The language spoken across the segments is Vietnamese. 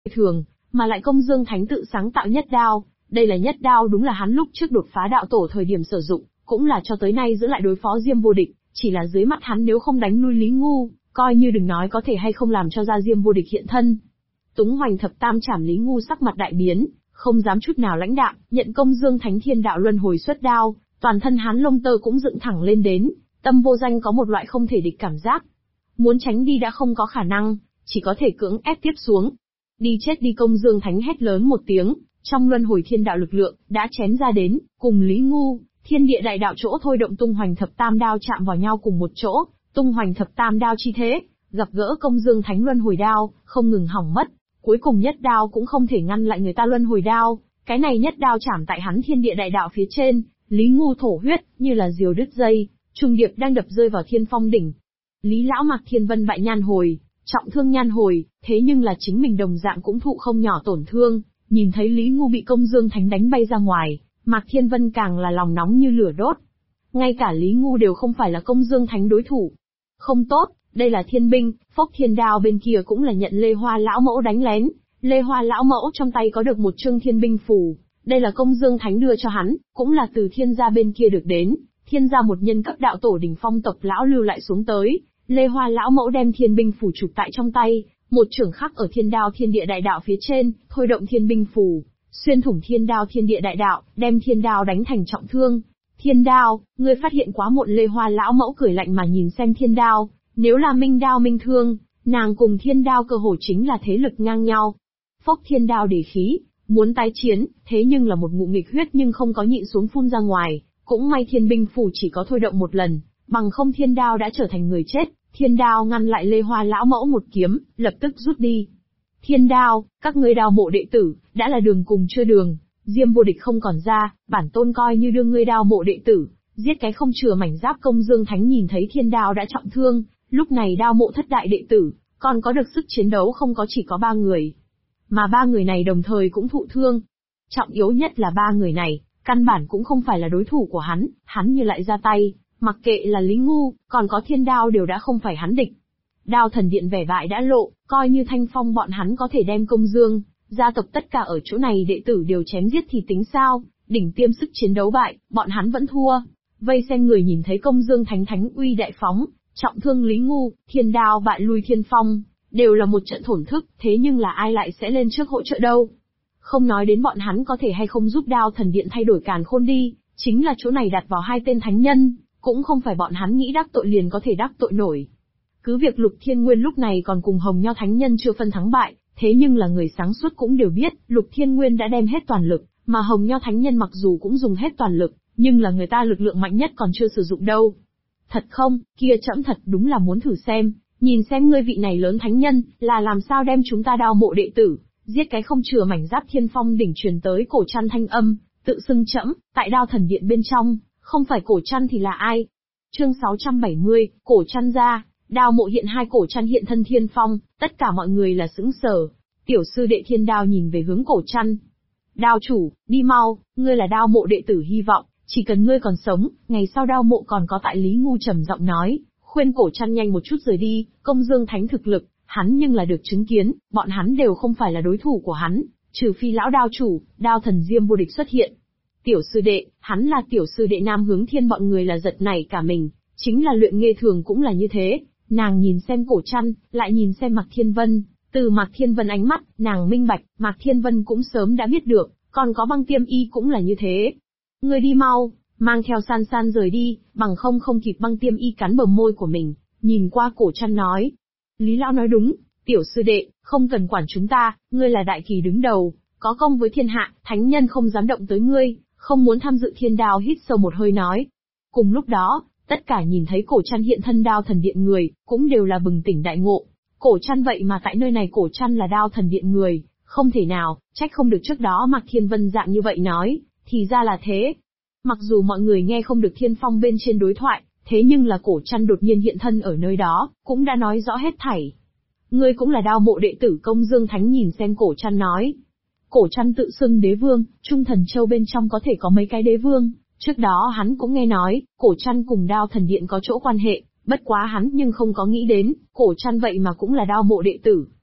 thường, mà lại Công Dương Thánh tự sáng tạo nhất đao. Đây là nhất đao đúng là hắn lúc trước đột phá đạo tổ thời điểm sử dụng, cũng là cho tới nay giữ lại đối phó Diêm Vô Địch, chỉ là dưới mắt hắn nếu không đánh lui Lý Ngu, coi như đừng nói có thể hay không làm cho ra Diêm Vô Địch hiện thân. Túng Hoành thập tam chảm Lý Ngu sắc mặt đại biến, không dám chút nào lãnh đạm, nhận Công Dương Thánh thiên đạo luân hồi xuất đao, toàn thân hắn lông tơ cũng dựng thẳng lên đến, tâm vô danh có một loại không thể địch cảm giác. Muốn tránh đi đã không có khả năng, chỉ có thể cưỡng ép tiếp xuống. Đi chết đi! Công Dương Thánh hét lớn một tiếng, trong luân hồi thiên đạo lực lượng đã chém ra đến, cùng Lý Ngu, thiên địa đại đạo chỗ thôi động tung hoành thập tam đao chạm vào nhau cùng một chỗ, tung hoành thập tam đao chi thế, gặp gỡ Công Dương Thánh luân hồi đao, không ngừng hỏng mất, cuối cùng nhất đao cũng không thể ngăn lại người ta luân hồi đao, cái này nhất đao chạm tại hắn thiên địa đại đạo phía trên, Lý Ngu thổ huyết, như là diều đứt dây, trùng điệp đang đập rơi vào thiên phong đỉnh. Lý lão Mạc Thiên Vân bại nhan hồi, trọng thương nhan hồi, thế nhưng là chính mình đồng dạng cũng thụ không nhỏ tổn thương, nhìn thấy Lý Ngu bị Công Dương Thánh đánh bay ra ngoài, Mạc Thiên Vân càng là lòng nóng như lửa đốt. Ngay cả Lý Ngu đều không phải là Công Dương Thánh đối thủ. Không tốt, đây là thiên binh, Phốc Thiên Đao bên kia cũng là nhận Lê Hoa lão mẫu đánh lén, Lê Hoa lão mẫu trong tay có được một chương thiên binh phù, đây là Công Dương Thánh đưa cho hắn, cũng là từ thiên gia bên kia được đến, thiên gia một nhân cấp đạo tổ đỉnh phong tộc lão lưu lại xuống tới. Lê Hoa lão mẫu đem thiên binh phù chụp tại trong tay, một chưởng khắc ở thiên đao thiên địa đại đạo phía trên, thôi động thiên binh phù, xuyên thủng thiên đao thiên địa đại đạo, đem thiên đao đánh thành trọng thương. Thiên đao, ngươi phát hiện quá muộn. Lê Hoa lão mẫu cười lạnh mà nhìn xem thiên đao, nếu là minh đao minh thương, nàng cùng thiên đao cơ hồ chính là thế lực ngang nhau. Phốc Thiên Đao để khí, muốn tái chiến, thế nhưng là một ngụm nghịch huyết nhưng không có nhịn xuống phun ra ngoài, cũng may thiên binh phù chỉ có thôi động một lần, bằng không thiên đao đã trở thành người chết. Thiên đao ngăn lại Lê Hoa lão mẫu một kiếm, lập tức rút đi. Thiên đao, các ngươi đao mộ đệ tử, đã là đường cùng chưa đường, Diêm Vô Địch không còn ra, bản tôn coi như đưa ngươi đao mộ đệ tử, giết cái không chừa mảnh giáp. Công Dương Thánh nhìn thấy thiên đao đã trọng thương, lúc này đao mộ thất đại đệ tử, còn có được sức chiến đấu không có chỉ có 3 người. Mà 3 người này đồng thời cũng thụ thương. Trọng yếu nhất là 3 người này, căn bản cũng không phải là đối thủ của hắn như lại ra tay. Mặc kệ là Lý Ngu, còn có thiên đao đều đã không phải hắn địch. Đao thần điện vẻ bại đã lộ, coi như Thanh Phong bọn hắn có thể đem Công Dương, gia tộc tất cả ở chỗ này đệ tử đều chém giết thì tính sao, đỉnh tiêm sức chiến đấu bại, bọn hắn vẫn thua. Vây xem người nhìn thấy Công Dương thánh uy đại phóng, trọng thương Lý Ngu, thiên đao bại lui Thiên Phong, đều là một trận thổn thức, thế nhưng là ai lại sẽ lên trước hỗ trợ đâu. Không nói đến bọn hắn có thể hay không giúp đao thần điện thay đổi càn khôn đi, chính là chỗ này đặt vào 2 tên thánh nhân. Cũng không phải bọn hắn nghĩ đắc tội liền có thể đắc tội nổi. Cứ việc Lục Thiên Nguyên lúc này còn cùng Hồng Nho Thánh Nhân chưa phân thắng bại, thế nhưng là người sáng suốt cũng đều biết, Lục Thiên Nguyên đã đem hết toàn lực, mà Hồng Nho Thánh Nhân mặc dù cũng dùng hết toàn lực, nhưng là người ta lực lượng mạnh nhất còn chưa sử dụng đâu. Thật không, kia trẫm thật đúng là muốn thử xem, nhìn xem ngươi vị này lớn thánh nhân, là làm sao đem chúng ta đao mộ đệ tử, giết cái không chừa mảnh giáp. Thiên Phong đỉnh truyền tới cổ trăn thanh âm, tự xưng trẫm, tại đao thần điện bên trong. Không phải cổ trăn thì là ai? Chương 670, cổ trăn ra, đao mộ hiện 2 cổ trăn hiện thân Thiên Phong, tất cả mọi người là sững sờ. Tiểu sư đệ Thiên Đao nhìn về hướng cổ trăn. Đao chủ, đi mau, ngươi là đao mộ đệ tử hy vọng, chỉ cần ngươi còn sống, ngày sau đao mộ còn có tại. Lý Ngu trầm giọng nói, khuyên cổ trăn nhanh một chút rời đi. Công Dương Thánh thực lực, hắn nhưng là được chứng kiến, bọn hắn đều không phải là đối thủ của hắn, trừ phi lão đao chủ, đao thần Diêm Vô Địch xuất hiện. Tiểu sư đệ, hắn là tiểu sư đệ Nam Hướng Thiên. Bọn người là giật nảy cả mình, chính là Luyện Nghê Thường cũng là như thế. Nàng nhìn xem cổ trăn, lại nhìn xem Mạc Thiên Vân, từ Mạc Thiên Vân ánh mắt, nàng minh bạch, Mạc Thiên Vân cũng sớm đã biết được, còn có Băng Tiêm Y cũng là như thế. Ngươi đi mau, mang theo San San rời đi, bằng không kịp. Băng Tiêm Y cắn bờ môi của mình, nhìn qua cổ trăn nói. Lý lão nói đúng, tiểu sư đệ, không cần quản chúng ta, ngươi là đại kỳ đứng đầu, có công với thiên hạ, thánh nhân không dám động tới ngươi. Không muốn tham dự. Thiên Đao hít sâu một hơi nói. Cùng lúc đó, tất cả nhìn thấy cổ trăn hiện thân đao thần điện người, cũng đều là bừng tỉnh đại ngộ. Cổ trăn vậy mà tại nơi này cổ trăn là đao thần điện người, không thể nào, trách không được trước đó Mạc Thiên Vân dạng như vậy nói, thì ra là thế. Mặc dù mọi người nghe không được Thiên Phong bên trên đối thoại, thế nhưng là cổ trăn đột nhiên hiện thân ở nơi đó, cũng đã nói rõ hết thảy. Ngươi cũng là đao mộ đệ tử. Công Dương Thánh nhìn xem cổ trăn nói. Cổ trăn tự xưng đế vương, Trung Thần Châu bên trong có thể có mấy cái đế vương, trước đó hắn cũng nghe nói, cổ trăn cùng đao thần điện có chỗ quan hệ, bất quá hắn nhưng không có nghĩ đến, cổ trăn vậy mà cũng là đao mộ đệ tử.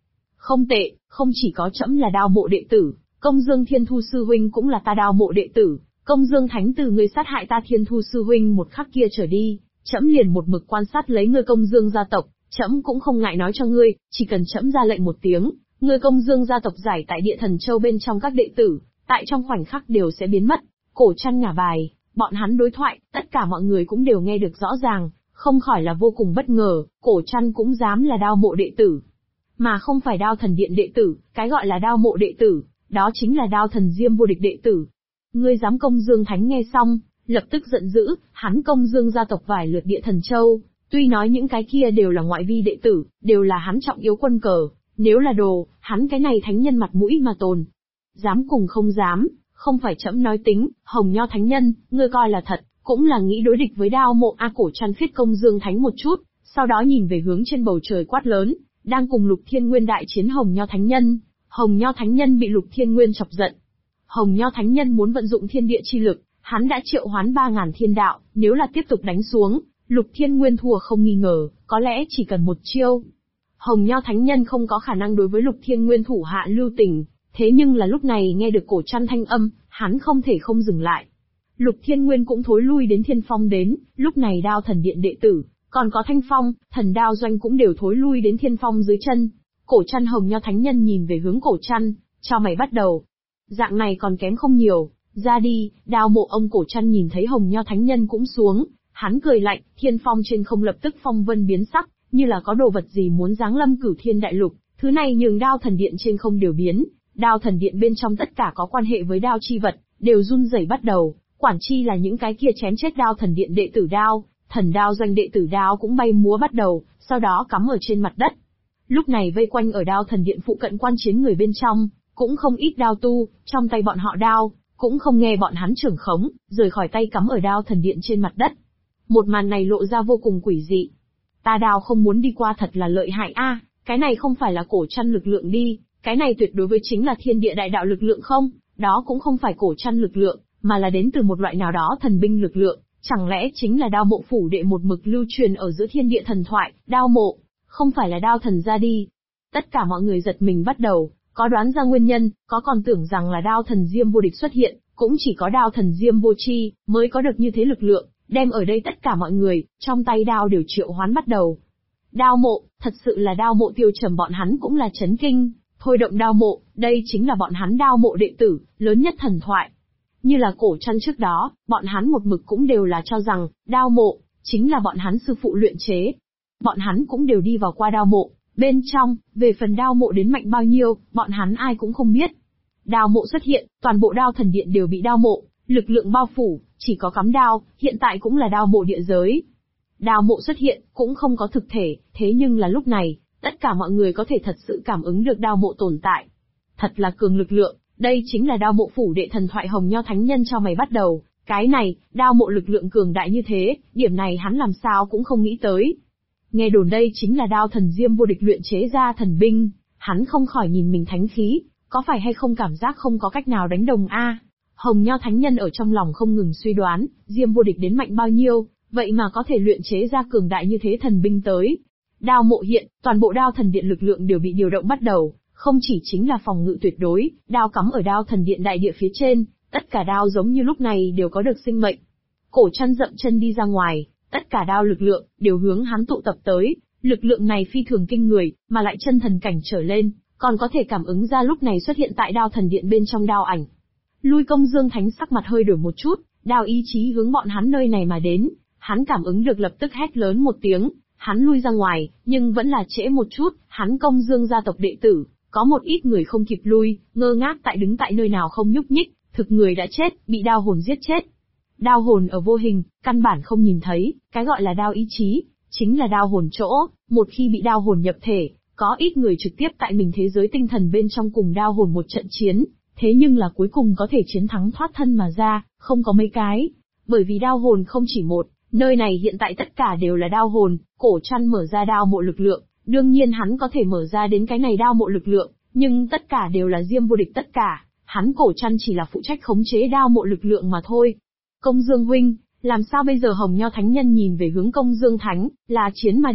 Không tệ, không chỉ có trẫm là đao mộ đệ tử, Công Dương Thiên Thu sư huynh cũng là ta đao mộ đệ tử, Công Dương Thánh từ ngươi sát hại ta Thiên Thu sư huynh một khắc kia trở đi, trẫm liền một mực quan sát lấy ngươi Công Dương gia tộc, trẫm cũng không ngại nói cho ngươi, chỉ cần trẫm ra lệnh một tiếng, ngươi Công Dương gia tộc giải tại Địa Thần Châu bên trong các đệ tử, tại trong khoảnh khắc đều sẽ biến mất. Cổ Trăn ngả bài, bọn hắn đối thoại, tất cả mọi người cũng đều nghe được rõ ràng, không khỏi là vô cùng bất ngờ, Cổ Trăn cũng dám là đao mộ đệ tử. Mà không phải đao thần điện đệ tử, cái gọi là đao mộ đệ tử, đó chính là đao thần Diêm vô địch đệ tử. Ngươi dám? Công Dương Thánh nghe xong, lập tức giận dữ, hắn Công Dương gia tộc vài lượt Địa Thần Châu, tuy nói những cái kia đều là ngoại vi đệ tử, đều là hắn trọng yếu quân cờ, nếu là đồ, hắn cái này thánh nhân mặt mũi mà tồn. Dám cùng không dám, không phải trẫm nói tính, Hồng Nho thánh nhân, ngươi coi là thật, cũng là nghĩ đối địch với đao mộ A. Cổ Trăn phiết Công Dương Thánh một chút, sau đó nhìn về hướng trên bầu trời quát lớn, đang cùng Lục Thiên Nguyên đại chiến Hồng Nho thánh nhân. Hồng Nho thánh nhân bị Lục Thiên Nguyên chọc giận. Hồng Nho thánh nhân muốn vận dụng thiên địa chi lực, hắn đã triệu hoán 3000 thiên đạo, nếu là tiếp tục đánh xuống, Lục Thiên Nguyên thua không nghi ngờ, có lẽ chỉ cần một chiêu. Hồng Nho thánh nhân không có khả năng đối với Lục Thiên Nguyên thủ hạ lưu tình, thế nhưng là lúc này nghe được Cổ Trăn thanh âm, hắn không thể không dừng lại. Lục Thiên Nguyên cũng thối lui đến Thiên Phong đến, lúc này đao thần điện đệ tử, còn có Thanh Phong, thần đao doanh cũng đều thối lui đến Thiên Phong dưới chân. Cổ Trăn Hồng Nho thánh nhân nhìn về hướng Cổ Trăn, cho mày bắt đầu. Dạng này còn kém không nhiều, ra đi, đao mộ ông. Cổ Trăn nhìn thấy Hồng Nho thánh nhân cũng xuống, hắn cười lạnh, Thiên Phong trên không lập tức phong vân biến sắc, như là có đồ vật gì muốn giáng lâm Cửu Thiên đại lục, thứ này nhường đao thần điện trên không đều biến, đao thần điện bên trong tất cả có quan hệ với đao chi vật, đều run rẩy bắt đầu, quản chi là những cái kia chém chết đao thần điện đệ tử đao, thần đao doanh đệ tử đao cũng bay múa bắt đầu, sau đó cắm ở trên mặt đất. Lúc này vây quanh ở đao thần điện phụ cận quan chiến người bên trong, cũng không ít đao tu, trong tay bọn họ đao, cũng không nghe bọn hắn trưởng khống, rời khỏi tay cắm ở đao thần điện trên mặt đất. Một màn này lộ ra vô cùng quỷ dị. Ta đao không muốn đi qua thật là lợi hại a, cái này không phải là Cổ Trăn lực lượng đi, cái này tuyệt đối với chính là thiên địa đại đạo lực lượng không, đó cũng không phải Cổ Trăn lực lượng, mà là đến từ một loại nào đó thần binh lực lượng, chẳng lẽ chính là đao mộ phủ đệ một mực lưu truyền ở giữa thiên địa thần thoại, đao mộ, không phải là đao thần ra đi. Tất cả mọi người giật mình bắt đầu, có đoán ra nguyên nhân, có còn tưởng rằng là đao thần Diêm vô địch xuất hiện, cũng chỉ có đao thần Diêm vô chi mới có được như thế lực lượng, đem ở đây tất cả mọi người, trong tay đao đều triệu hoán bắt đầu. Đao mộ, thật sự là đao mộ. Tiêu Trầm bọn hắn cũng là chấn kinh, thôi động đao mộ, đây chính là bọn hắn đao mộ đệ tử, lớn nhất thần thoại. Như là Cổ Trăn trước đó, bọn hắn một mực cũng đều là cho rằng, đao mộ, chính là bọn hắn sư phụ luyện chế. Bọn hắn cũng đều đi vào qua đao mộ, bên trong, về phần đao mộ đến mạnh bao nhiêu, bọn hắn ai cũng không biết. Đao mộ xuất hiện, toàn bộ đao thần điện đều bị đao mộ, lực lượng bao phủ, chỉ có cắm đao, hiện tại cũng là đao mộ địa giới. Đao mộ xuất hiện, cũng không có thực thể, thế nhưng là lúc này, tất cả mọi người có thể thật sự cảm ứng được đao mộ tồn tại. Thật là cường lực lượng, đây chính là đao mộ phủ đệ thần thoại Hồng Nho thánh nhân cho mày bắt đầu, cái này, đao mộ lực lượng cường đại như thế, điểm này hắn làm sao cũng không nghĩ tới. Nghe đồn đây chính là đao thần Diêm vô địch luyện chế ra thần binh, hắn không khỏi nhìn mình thánh khí, có phải hay không cảm giác không có cách nào đánh đồng a? Hồng Nho thánh nhân ở trong lòng không ngừng suy đoán, Diêm vô địch đến mạnh bao nhiêu, vậy mà có thể luyện chế ra cường đại như thế thần binh tới. Đao mộ hiện, toàn bộ đao thần điện lực lượng đều bị điều động bắt đầu, không chỉ chính là phòng ngự tuyệt đối, đao cắm ở đao thần điện đại địa phía trên, tất cả đao giống như lúc này đều có được sinh mệnh. Cổ Trăn dậm chân đi ra ngoài, tất cả đao lực lượng đều hướng hắn tụ tập tới, lực lượng này phi thường kinh người, mà lại chân thần cảnh trở lên, còn có thể cảm ứng ra lúc này xuất hiện tại đao thần điện bên trong đao ảnh. Lui. Công Dương Thánh sắc mặt hơi đổi một chút, đao ý chí hướng bọn hắn nơi này mà đến, hắn cảm ứng được lập tức hét lớn một tiếng, hắn lui ra ngoài, nhưng vẫn là trễ một chút, hắn Công Dương gia tộc đệ tử, có một ít người không kịp lui, ngơ ngác đứng tại nơi nào không nhúc nhích, thực người đã chết, bị đao hồn giết chết. Đao hồn ở vô hình, căn bản không nhìn thấy, cái gọi là đao ý chí, chính là đao hồn chỗ, một khi bị đao hồn nhập thể, có ít người trực tiếp tại mình thế giới tinh thần bên trong cùng đao hồn một trận chiến, thế nhưng là cuối cùng có thể chiến thắng thoát thân mà ra, không có mấy cái, bởi vì đao hồn không chỉ một, nơi này hiện tại tất cả đều là đao hồn. Cổ Trăn mở ra đao mộ lực lượng, đương nhiên hắn có thể mở ra đến cái này đao mộ lực lượng, nhưng tất cả đều là Diêm vô địch tất cả, hắn Cổ Trăn chỉ là phụ trách khống chế đao mộ lực lượng mà thôi. Công Dương huynh, làm sao bây giờ? Hồng Nho thánh nhân nhìn về hướng Công Dương Thánh, là chiến mà đi,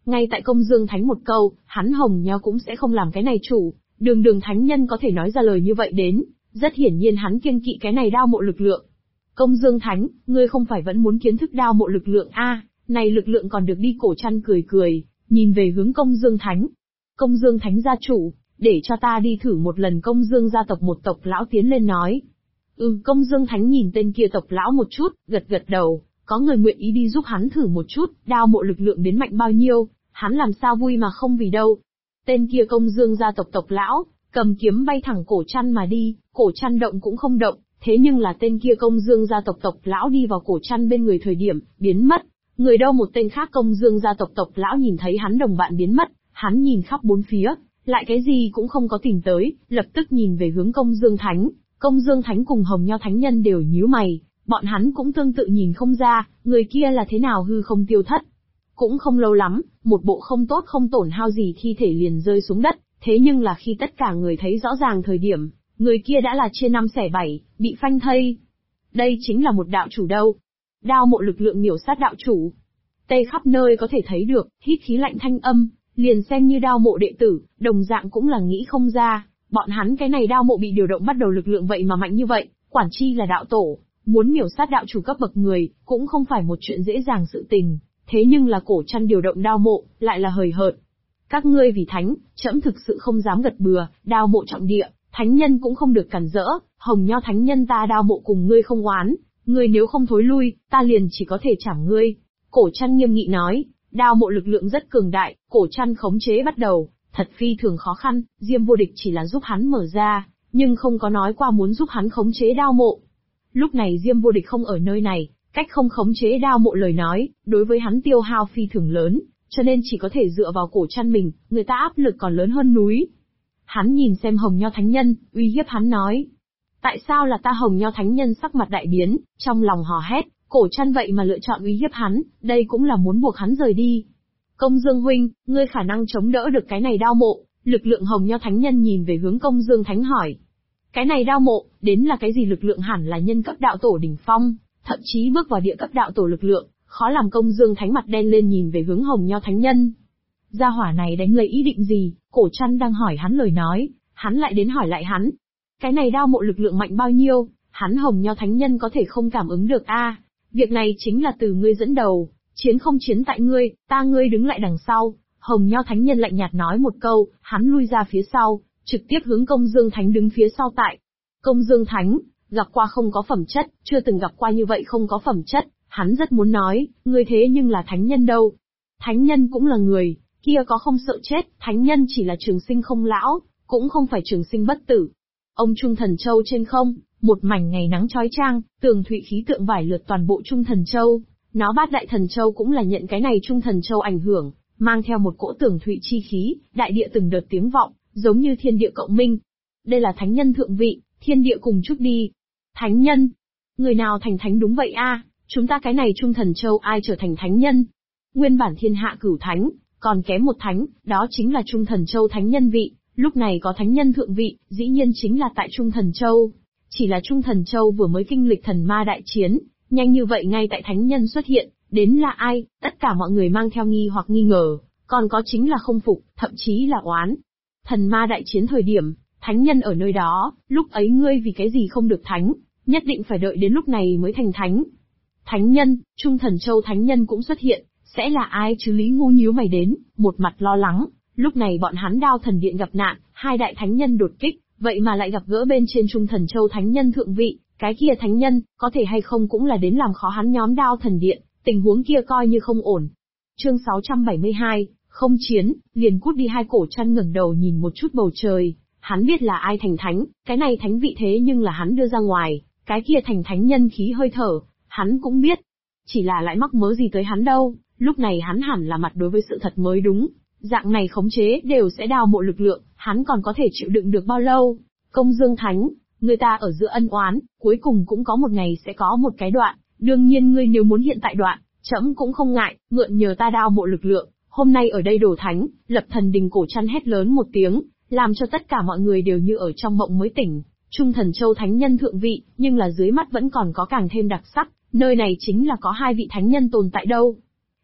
Ngay tại Công Dương Thánh một câu, hắn Hồng Nho cũng sẽ không làm cái này chủ, đường đường thánh nhân có thể nói ra lời như vậy đến, rất hiển nhiên hắn kiêng kỵ cái này đao mộ lực lượng. Công Dương Thánh, ngươi không phải vẫn muốn kiến thức đao mộ lực lượng này lực lượng còn được đi. Cổ Trăn cười cười, nhìn về hướng Công Dương Thánh. Công Dương Thánh gia chủ, để cho ta đi thử một lần. Công Dương gia tộc một tộc lão tiến lên nói. Công Dương Thánh nhìn tên kia tộc lão một chút, gật gật đầu, có người nguyện ý đi giúp hắn thử một chút, đao mộ lực lượng đến mạnh bao nhiêu, hắn làm sao vui mà không vì đâu. Tên kia Công Dương gia tộc tộc lão, cầm kiếm bay thẳng Cổ Trăn mà đi, Cổ Trăn động cũng không động, thế nhưng là tên kia Công Dương gia tộc tộc lão đi vào Cổ Trăn bên người thời điểm, biến mất. Người đâu một tên khác Công Dương gia tộc tộc lão nhìn thấy hắn đồng bạn biến mất, hắn nhìn khắp bốn phía, lại cái gì cũng không có tìm tới, lập tức nhìn về hướng Công Dương Thánh. Công Dương Thánh cùng Hồng Nho Thánh Nhân đều nhíu mày, bọn hắn cũng tương tự nhìn không ra, người kia là thế nào hư không tiêu thất. Cũng không lâu lắm, một bộ không tốt không tổn hao gì thi thể liền rơi xuống đất, thế nhưng là khi tất cả người thấy rõ ràng thời điểm, người kia đã là chia năm xẻ bảy, bị phanh thây. Đây chính là một đạo chủ đâu. Đao mộ lực lượng miểu sát đạo chủ. Tây khắp nơi có thể thấy được, hít khí lạnh thanh âm, liền xem như đao mộ đệ tử, đồng dạng cũng là nghĩ không ra, bọn hắn cái này đao mộ bị điều động bắt đầu lực lượng vậy mà mạnh như vậy, quản chi là đạo tổ, muốn miểu sát đạo chủ cấp bậc người, cũng không phải một chuyện dễ dàng sự tình, thế nhưng là Cổ Trăn điều động đao mộ, lại là hời hợt. Các ngươi vì thánh, trẫm thực sự không dám gật bừa, đao mộ trọng địa, thánh nhân cũng không được cản rỡ, Hồng Nho Thánh Nhân ta đao mộ cùng ngươi không oán, ngươi nếu không thối lui, ta liền chỉ có thể chảm ngươi. Cổ Trăn nghiêm nghị nói, đao mộ lực lượng rất cường đại, Cổ Trăn khống chế bắt đầu, thật phi thường khó khăn, Diêm Vô Địch chỉ là giúp hắn mở ra, nhưng không có nói qua muốn giúp hắn khống chế đao mộ. Lúc này Diêm Vô Địch không ở nơi này, cách không khống chế đao mộ lời nói, đối với hắn tiêu hao phi thường lớn, cho nên chỉ có thể dựa vào Cổ Trăn mình, người ta áp lực còn lớn hơn núi. Hắn nhìn xem Hồng Nho Thánh Nhân, uy hiếp hắn nói. Tại sao là ta? Hồng Nho Thánh Nhân sắc mặt đại biến, trong lòng hò hét, Cổ Trăn vậy mà lựa chọn uy hiếp hắn, đây cũng là muốn buộc hắn rời đi. Công Dương huynh, ngươi khả năng chống đỡ được cái này đao mộ? Lực lượng Hồng Nho Thánh Nhân nhìn về hướng Công Dương Thánh hỏi. Cái này đao mộ, đến là cái gì? Lực lượng hẳn là nhân cấp đạo tổ đỉnh phong, thậm chí bước vào địa cấp đạo tổ lực lượng, khó làm. Công Dương Thánh mặt đen lên nhìn về hướng Hồng Nho Thánh Nhân. Gia hỏa này đánh lấy ý định gì? Cổ Trăn đang hỏi hắn lời nói, hắn lại đến hỏi lại hắn. Cái này đao mộ lực lượng mạnh bao nhiêu, hắn Hồng Nho Thánh Nhân có thể không cảm ứng được Việc này chính là từ ngươi dẫn đầu, chiến không chiến tại ngươi, ngươi đứng lại đằng sau. Hồng Nho Thánh Nhân lạnh nhạt nói một câu, hắn lui ra phía sau, trực tiếp hướng Công Dương Thánh đứng phía sau tại. Công Dương Thánh, gặp qua không có phẩm chất, chưa từng gặp qua như vậy không có phẩm chất, hắn rất muốn nói, ngươi thế nhưng là thánh nhân đâu. Thánh nhân cũng là người, kia có không sợ chết, thánh nhân chỉ là trường sinh không lão, cũng không phải trường sinh bất tử. Ông Trung Thần Châu trên không, một mảnh ngày nắng chói chang, tường thụy khí tượng vải lượt toàn bộ Trung Thần Châu, nó Bát Đại Thần Châu cũng là nhận cái này Trung Thần Châu ảnh hưởng, mang theo một cỗ tường thụy chi khí, đại địa từng đợt tiếng vọng, giống như thiên địa cộng minh. Đây là thánh nhân thượng vị, thiên địa cùng chúc đi. Thánh nhân? Người nào thành thánh? Đúng vậy chúng ta cái này Trung Thần Châu ai trở thành thánh nhân? Nguyên bản thiên hạ cửu thánh, còn kém một thánh, đó chính là Trung Thần Châu thánh nhân vị, lúc này có thánh nhân thượng vị, dĩ nhiên chính là tại Trung Thần Châu. Chỉ là Trung Thần Châu vừa mới kinh lịch thần ma đại chiến, nhanh như vậy ngay tại thánh nhân xuất hiện, đến là ai, tất cả mọi người mang theo nghi hoặc nghi ngờ, còn có chính là không phục, thậm chí là oán. Thần ma đại chiến thời điểm, thánh nhân ở nơi đó, lúc ấy ngươi vì cái gì không được thánh, nhất định phải đợi đến lúc này mới thành thánh. Thánh nhân, Trung Thần Châu thánh nhân cũng xuất hiện, sẽ là ai chứ? Lý Ngu nhíu mày đến, một mặt lo lắng, lúc này bọn hắn Đao Thần Điện gặp nạn, hai đại thánh nhân đột kích, vậy mà lại gặp gỡ bên trên Trung Thần Châu thánh nhân thượng vị, cái kia thánh nhân, có thể hay không cũng là đến làm khó hắn nhóm Đao Thần Điện, tình huống kia coi như không ổn. Chương 672, không chiến, liền cút đi. Hai Cổ Trăn ngẩng đầu nhìn một chút bầu trời, hắn biết là ai thành thánh, cái này thánh vị thế nhưng là hắn đưa ra ngoài, cái kia thành thánh nhân khí hơi thở, hắn cũng biết. Chỉ là lại mắc mớ gì tới hắn đâu, lúc này hắn hẳn là mặt đối với sự thật mới đúng. Dạng này khống chế đều sẽ đao mộ lực lượng, hắn còn có thể chịu đựng được bao lâu? Công Dương Thánh, người ta ở giữa ân oán, cuối cùng cũng có một ngày sẽ có một cái đoạn, đương nhiên ngươi nếu muốn hiện tại đoạn, trẫm cũng không ngại, mượn nhờ ta đao mộ lực lượng, hôm nay ở đây đổ thánh, lập thần đình. Cổ Trăn hét lớn một tiếng, làm cho tất cả mọi người đều như ở trong mộng mới tỉnh. Trung Thần Châu thánh nhân thượng vị, nhưng là dưới mắt vẫn còn có càng thêm đặc sắc, nơi này chính là có hai vị thánh nhân tồn tại đâu.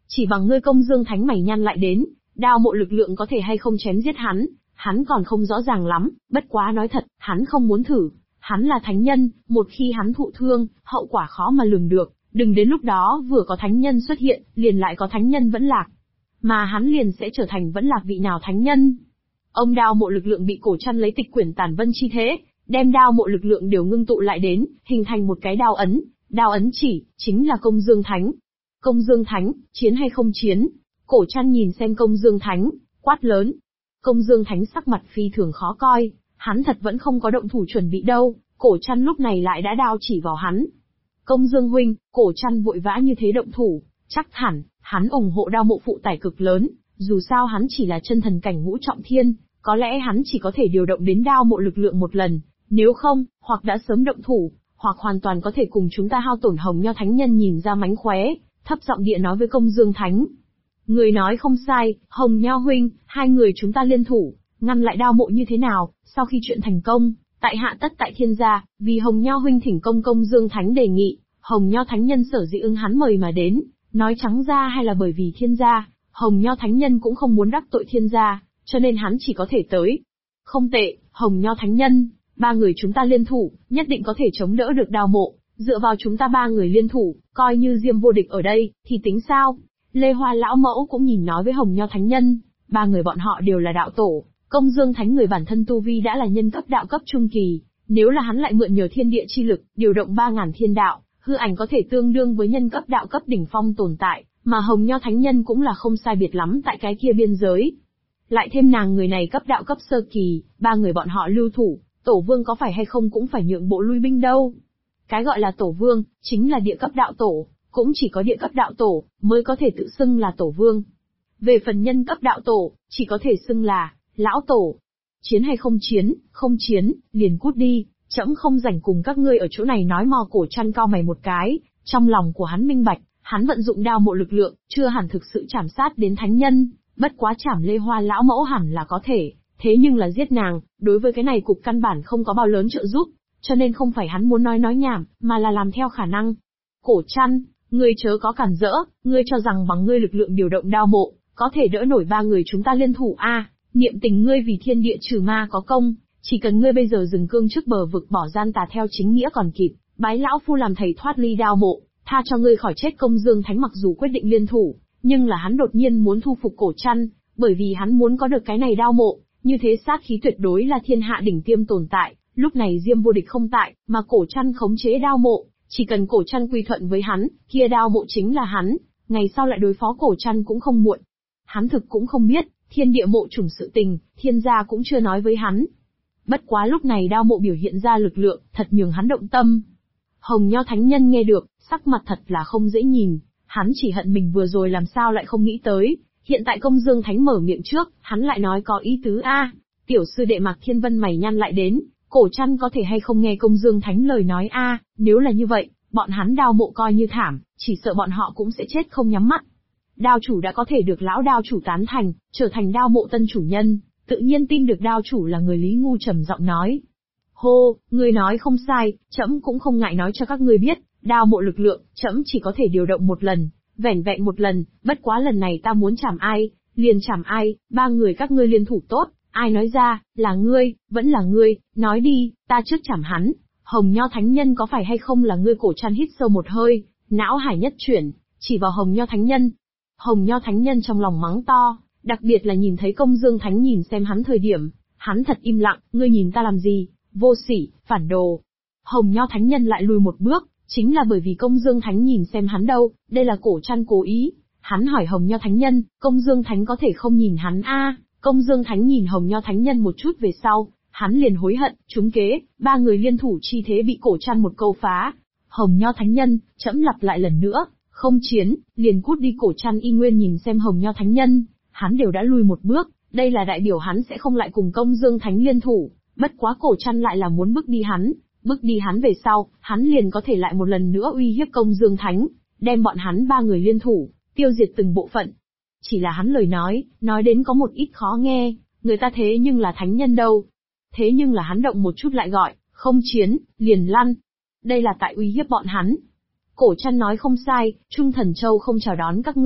Chỉ bằng ngươi Công Dương Thánh mày nhăn lại đến, đao mộ lực lượng có thể hay không chém giết hắn còn không rõ ràng lắm, bất quá nói thật, hắn không muốn thử. Hắn là thánh nhân, một khi hắn thụ thương, hậu quả khó mà lường được, đừng đến lúc đó vừa có thánh nhân xuất hiện, liền lại có thánh nhân vẫn lạc. Mà hắn liền sẽ trở thành vẫn lạc vị nào thánh nhân. Ông đao mộ lực lượng bị Cổ Trăn lấy tịch quyển tản vân chi thế, đem đao mộ lực lượng đều ngưng tụ lại đến, hình thành một cái đao ấn chỉ, chính là Công Dương Thánh. Công Dương Thánh, chiến hay không chiến? Cổ Trăn nhìn xem Công Dương Thánh, quát lớn. Công Dương Thánh sắc mặt phi thường khó coi, hắn thật vẫn không có động thủ chuẩn bị đâu, Cổ Trăn lúc này lại đã đao chỉ vào hắn. Công Dương huynh, Cổ Trăn vội vã như thế động thủ, chắc hẳn, hắn ủng hộ đao mộ phụ tải cực lớn, dù sao hắn chỉ là chân thần cảnh ngũ trọng thiên, có lẽ hắn chỉ có thể điều động đến đao mộ lực lượng một lần, nếu không, hoặc đã sớm động thủ, hoặc hoàn toàn có thể cùng chúng ta hao tổn. Hồng Nho Thánh Nhân nhìn ra mánh khóe, thấp giọng địa nói với Công Dương Thánh. Người nói không sai, Hồng Nho huynh, hai người chúng ta liên thủ, ngăn lại đao mộ như thế nào? Sau khi chuyện thành công, tại hạ tất tại thiên gia, vì Hồng Nho huynh thỉnh Công Dương Thánh đề nghị, Hồng Nho Thánh Nhân sở dĩ ứng hắn mời mà đến, nói trắng ra hay là bởi vì thiên gia, Hồng Nho Thánh Nhân cũng không muốn đắc tội thiên gia, cho nên hắn chỉ có thể tới. Không tệ, Hồng Nho Thánh Nhân, ba người chúng ta liên thủ, nhất định có thể chống đỡ được đao mộ, dựa vào chúng ta ba người liên thủ, coi như Diêm vô địch ở đây, thì tính sao? Lê Hoa lão mẫu cũng nhìn nói với Hồng Nho Thánh Nhân, ba người bọn họ đều là đạo tổ, Công Dương Thánh người bản thân tu vi đã là nhân cấp đạo cấp trung kỳ, nếu là hắn lại mượn nhờ thiên địa chi lực, điều động 3000 thiên đạo, hư ảnh có thể tương đương với nhân cấp đạo cấp đỉnh phong tồn tại, mà Hồng Nho Thánh Nhân cũng là không sai biệt lắm tại cái kia biên giới. Lại thêm nàng người này cấp đạo cấp sơ kỳ, ba người bọn họ lưu thủ, Tổ Vương có phải hay không cũng phải nhượng bộ lui binh đâu. Cái gọi là Tổ Vương, chính là địa cấp đạo tổ, cũng chỉ có địa cấp đạo tổ, mới có thể tự xưng là Tổ Vương. Về phần nhân cấp đạo tổ, chỉ có thể xưng là Lão Tổ. Chiến hay không chiến, không chiến, liền cút đi, trẫm không rảnh cùng các ngươi ở chỗ này nói mò. Cổ Trăn cau mày một cái, trong lòng của hắn minh bạch, hắn vận dụng đao mộ lực lượng, chưa hẳn thực sự chảm sát đến thánh nhân, bất quá chảm Lê Hoa lão mẫu hẳn là có thể, thế nhưng là giết nàng, đối với cái này cục căn bản không có bao lớn trợ giúp, cho nên không phải hắn muốn nói nhảm, mà là làm theo khả năng. Cổ Trăn, ngươi chớ có cản rỡ, ngươi cho rằng bằng ngươi lực lượng điều động đao mộ, có thể đỡ nổi ba người chúng ta liên thủ a? Niệm tình ngươi vì thiên địa trừ ma có công, chỉ cần ngươi bây giờ dừng cương trước bờ vực bỏ gian tà theo chính nghĩa còn kịp, bái lão phu làm thầy thoát ly đao mộ, tha cho ngươi khỏi chết. Công Dương Thánh mặc dù quyết định liên thủ, nhưng là hắn đột nhiên muốn thu phục Cổ Trăn, bởi vì hắn muốn có được cái này đao mộ, như thế sát khí tuyệt đối là thiên hạ đỉnh tiêm tồn tại. Lúc này Diêm vô địch không tại, mà Cổ Trăn khống chế đao mộ, chỉ cần Cổ Trăn quy thuận với hắn, kia đao mộ chính là hắn, ngày sau lại đối phó Cổ Trăn cũng không muộn. Hắn thực cũng không biết, thiên địa mộ chủng sự tình, thiên gia cũng chưa nói với hắn. Bất quá lúc này đao mộ biểu hiện ra lực lượng, thật nhường hắn động tâm. Hồng Nho Thánh Nhân nghe được, sắc mặt thật là không dễ nhìn, hắn chỉ hận mình vừa rồi làm sao lại không nghĩ tới, hiện tại Công Dương Thánh mở miệng trước, hắn lại nói có ý tứ a. Tiểu sư đệ Mạc Thiên Vân mày nhăn lại đến, Cổ Trăn có thể hay không nghe Công Dương Thánh lời nói a? Nếu là như vậy, bọn hắn đao mộ coi như thảm, chỉ sợ bọn họ cũng sẽ chết không nhắm mắt. Đao chủ đã có thể được lão đao chủ tán thành, trở thành đao mộ tân chủ nhân, tự nhiên tin được đao chủ là người Lý Ngu trầm giọng nói. Hô, ngươi nói không sai, trẫm cũng không ngại nói cho các ngươi biết, đao mộ lực lượng, trẫm chỉ có thể điều động một lần, vẻn vẹn một lần, bất quá lần này ta muốn chảm ai, liền chảm ai, ba người các ngươi liên thủ tốt, ai nói ra, là ngươi, vẫn là ngươi, nói đi, ta trước chảm hắn. Hồng Nho Thánh Nhân có phải hay không là ngươi? Cổ Trăn hít sâu một hơi, não hải nhất chuyển, chỉ vào Hồng Nho Thánh Nhân. Hồng Nho Thánh Nhân trong lòng mắng to, đặc biệt là nhìn thấy Công Dương Thánh nhìn xem hắn thời điểm, hắn thật im lặng, ngươi nhìn ta làm gì, vô sỉ, phản đồ. Hồng Nho Thánh Nhân lại lùi một bước, chính là bởi vì Công Dương Thánh nhìn xem hắn đâu, đây là Cổ Trăn cố ý. Hắn hỏi Hồng Nho Thánh Nhân, Công Dương Thánh có thể không nhìn hắn a? Công Dương Thánh nhìn Hồng Nho Thánh Nhân một chút về sau, hắn liền hối hận, trúng kế, ba người liên thủ chi thế bị Cổ Trăn một câu phá. Hồng Nho Thánh Nhân, trẫm lặp lại lần nữa, không chiến, liền cút đi. Cổ Trăn y nguyên nhìn xem Hồng Nho Thánh Nhân, hắn đều đã lui một bước, đây là đại biểu hắn sẽ không lại cùng Công Dương Thánh liên thủ, bất quá Cổ Trăn lại là muốn bước đi hắn về sau, hắn liền có thể lại một lần nữa uy hiếp Công Dương Thánh, đem bọn hắn ba người liên thủ, tiêu diệt từng bộ phận. Chỉ là hắn lời nói đến có một ít khó nghe, người ta thế nhưng là thánh nhân đâu. Thế nhưng là hắn động một chút lại gọi, không chiến, liền lăn. Đây là tại uy hiếp bọn hắn. Cổ Trăn nói không sai, Trung Thần Châu không chào đón các ngươi,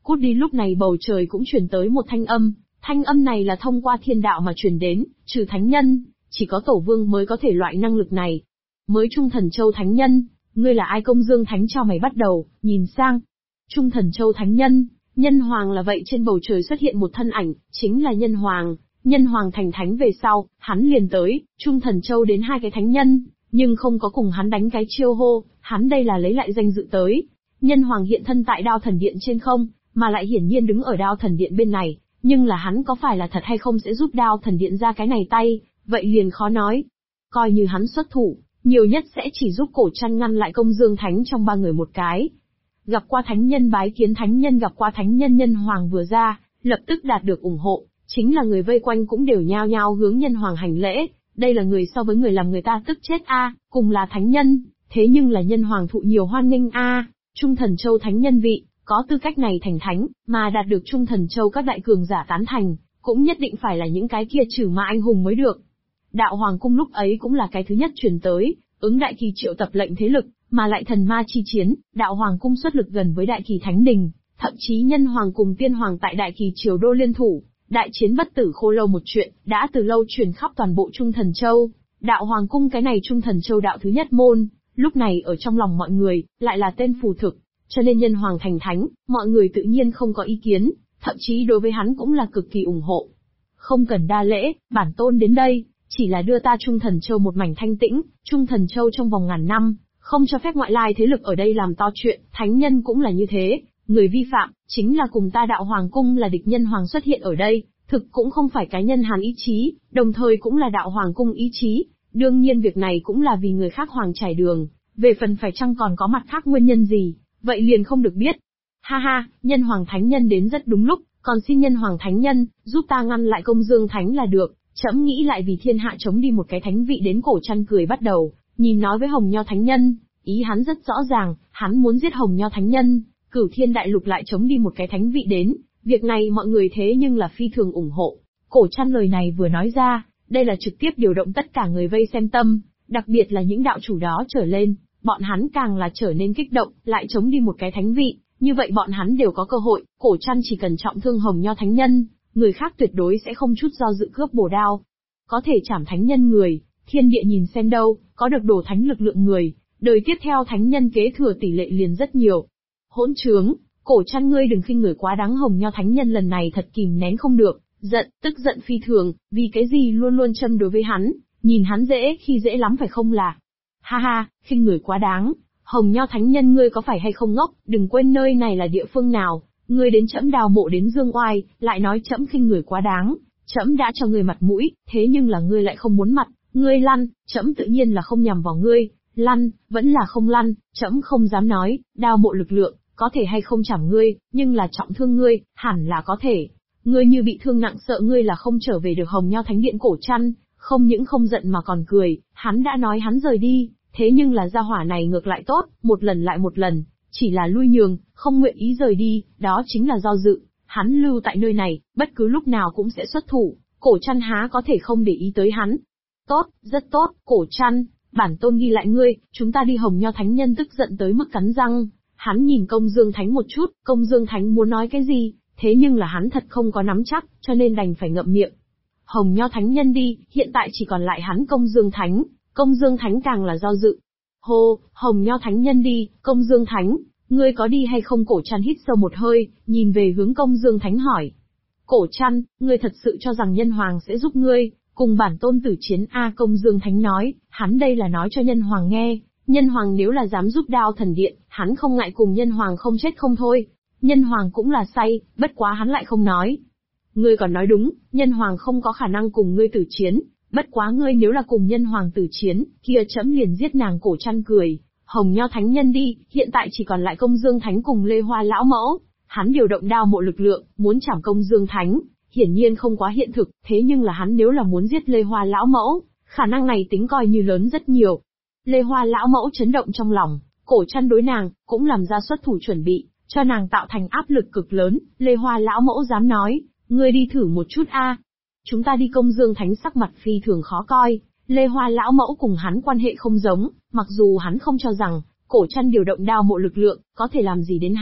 Cút đi. Lúc này bầu trời cũng truyền tới một thanh âm này là thông qua thiên đạo mà truyền đến, trừ thánh nhân, chỉ có tổ vương mới có thể loại năng lực này. Mới Trung Thần Châu thánh nhân, ngươi là ai? Công Dương Thánh cho mày bắt đầu, nhìn sang. Trung Thần Châu thánh nhân, nhân hoàng là vậy. Trên bầu trời xuất hiện một thân ảnh, chính là nhân hoàng. Nhân hoàng thành thánh về sau, hắn liền tới, Trung Thần Châu đến 2 cái thánh nhân, nhưng không có cùng hắn đánh cái chiêu hô, hắn đây là lấy lại danh dự tới. Nhân hoàng hiện thân tại Đao Thần Điện trên không, mà lại hiển nhiên đứng ở Đao Thần Điện bên này, nhưng là hắn có phải là thật hay không sẽ giúp Đao Thần Điện ra cái này tay, vậy liền khó nói. Coi như hắn xuất thủ, nhiều nhất sẽ chỉ giúp Cổ Trăn ngăn lại Công Dương Thánh trong 3 người một cái. Gặp qua thánh nhân, bái kiến thánh nhân. Gặp qua thánh nhân. Nhân hoàng vừa ra, lập tức đạt được ủng hộ, chính là người vây quanh cũng đều nhao nhao hướng nhân hoàng hành lễ. Đây là người so với người làm người ta tức chết a, cùng là thánh nhân, thế nhưng là nhân hoàng thụ nhiều hoan nghênh a. Trung Thần Châu thánh nhân vị, có tư cách này thành thánh, mà đạt được Trung Thần Châu các đại cường giả tán thành, cũng nhất định phải là những cái kia trừ ma anh hùng mới được. Đạo Hoàng cung lúc ấy cũng là cái thứ nhất truyền tới, ứng Đại Kỳ triệu tập lệnh thế lực, mà lại thần ma chi chiến, Đạo Hoàng cung xuất lực gần với Đại Kỳ Thánh Đình, thậm chí nhân hoàng cùng tiên hoàng tại Đại Kỳ triều đô liên thủ, đại chiến bất tử khô lâu một chuyện, đã từ lâu truyền khắp toàn bộ Trung Thần Châu. Đạo Hoàng cung cái này Trung Thần Châu đạo thứ nhất môn, lúc này ở trong lòng mọi người, lại là tên phù thực, cho nên nhân hoàng thành thánh, mọi người tự nhiên không có ý kiến, thậm chí đối với hắn cũng là cực kỳ ủng hộ. Không cần đa lễ, bản tôn đến đây, chỉ là đưa ta Trung Thần Châu một mảnh thanh tĩnh. Trung Thần Châu trong vòng ngàn năm, không cho phép ngoại lai thế lực ở đây làm to chuyện, thánh nhân cũng là như thế, người vi phạm, chính là cùng ta Đạo Hoàng cung là địch. Nhân hoàng xuất hiện ở đây, thực cũng không phải cá nhân hắn ý chí, đồng thời cũng là Đạo Hoàng cung ý chí, đương nhiên việc này cũng là vì người khác hoàng trải đường, về phần phải chăng còn có mặt khác nguyên nhân gì, vậy liền không được biết. Ha ha, nhân hoàng thánh nhân đến rất đúng lúc, còn xin nhân hoàng thánh nhân, giúp ta ngăn lại Công Dương Thánh là được. Trẫm nghĩ lại vì thiên hạ chống đi một cái thánh vị. Đến Cổ Trăn cười bắt đầu, nhìn nói với Hồng Nho thánh nhân, ý hắn rất rõ ràng, hắn muốn giết Hồng Nho thánh nhân, Cửu Thiên đại lục lại chống đi một cái thánh vị đến, việc này mọi người thế nhưng là phi thường ủng hộ. Cổ Trăn lời này vừa nói ra, đây là trực tiếp điều động tất cả người vây xem tâm, đặc biệt là những đạo chủ đó trở lên, bọn hắn càng là trở nên kích động, lại chống đi một cái thánh vị, như vậy bọn hắn đều có cơ hội. Cổ Trăn chỉ cần trọng thương Hồng Nho thánh nhân, người khác tuyệt đối sẽ không chút do dự cướp bổ đao. Có thể chảm thánh nhân người, thiên địa nhìn xem đâu, có được đổ thánh lực lượng người, đời tiếp theo thánh nhân kế thừa tỷ lệ liền rất nhiều. Hỗn trướng, Cổ Trăn ngươi đừng khinh người quá đáng. Hồng Nho thánh nhân lần này thật kìm nén không được, tức giận phi thường, vì cái gì luôn luôn châm đối với hắn, nhìn hắn dễ khi dễ lắm phải không là? Ha ha, khinh người quá đáng, Hồng Nho thánh nhân ngươi có phải hay không ngốc, đừng quên nơi này là địa phương nào, ngươi đến trẫm đào mộ đến dương oai, lại nói trẫm khinh người quá đáng, trẫm đã cho ngươi mặt mũi, thế nhưng là ngươi lại không muốn mặt, ngươi lăn, trẫm tự nhiên là không nhằm vào ngươi, lăn, vẫn là không lăn, trẫm không dám nói, đào mộ lực lượng, có thể hay không chảm ngươi, nhưng là trọng thương ngươi, hẳn là có thể. Ngươi như bị thương nặng sợ ngươi là không trở về được. Hồng Nho thánh điện Cổ Trăn, không những không giận mà còn cười, hắn đã nói hắn rời đi, thế nhưng là gia hỏa này ngược lại tốt, một lần lại một lần, chỉ là lui nhường, không nguyện ý rời đi, đó chính là do dự, hắn lưu tại nơi này, bất cứ lúc nào cũng sẽ xuất thủ, Cổ Trăn há có thể không để ý tới hắn. Tốt, rất tốt, Cổ Trăn, bản tôn ghi lại ngươi, chúng ta đi. Hồng Nho thánh nhân tức giận tới mức cắn răng, hắn nhìn Công Dương Thánh một chút, Công Dương Thánh muốn nói cái gì, thế nhưng là hắn thật không có nắm chắc, cho nên đành phải ngậm miệng. Hồng Nho thánh nhân đi, hiện tại chỉ còn lại hắn Công Dương Thánh, Công Dương Thánh càng là do dự. Hô, Hồng Nho thánh nhân đi, Công Dương Thánh, ngươi có đi hay không? Cổ Trăn hít sâu một hơi, nhìn về hướng Công Dương Thánh hỏi. Cổ Trăn, ngươi thật sự cho rằng nhân hoàng sẽ giúp ngươi, cùng bản tôn tử chiến a? Công Dương Thánh nói, hắn đây là nói cho nhân hoàng nghe, nhân hoàng nếu là dám giúp Đao Thần Điện, hắn không ngại cùng nhân hoàng không chết không thôi. Nhân hoàng cũng là say, bất quá hắn lại không nói. Ngươi còn nói đúng, nhân hoàng không có khả năng cùng ngươi tử chiến, bất quá ngươi nếu là cùng nhân hoàng tử chiến, kia trẫm liền giết nàng. Cổ Trăn cười, Hồng Nho thánh nhân đi, hiện tại chỉ còn lại Công Dương Thánh cùng Lê Hoa lão mẫu, hắn điều động đao mộ lực lượng, muốn chảm Công Dương Thánh, hiển nhiên không quá hiện thực, thế nhưng là hắn nếu là muốn giết Lê Hoa lão mẫu, khả năng này tính coi như lớn rất nhiều. Lê Hoa lão mẫu chấn động trong lòng, Cổ Trăn đối nàng, cũng làm ra xuất thủ chuẩn bị, cho nàng tạo thành áp lực cực lớn. Lê Hoa lão mẫu dám nói, ngươi đi thử một chút a. Chúng ta đi. Công Dương Thánh sắc mặt phi thường khó coi, Lê Hoa lão mẫu cùng hắn quan hệ không giống, mặc dù hắn không cho rằng Cổ Trăn điều động đao mộ lực lượng có thể làm gì đến hắn,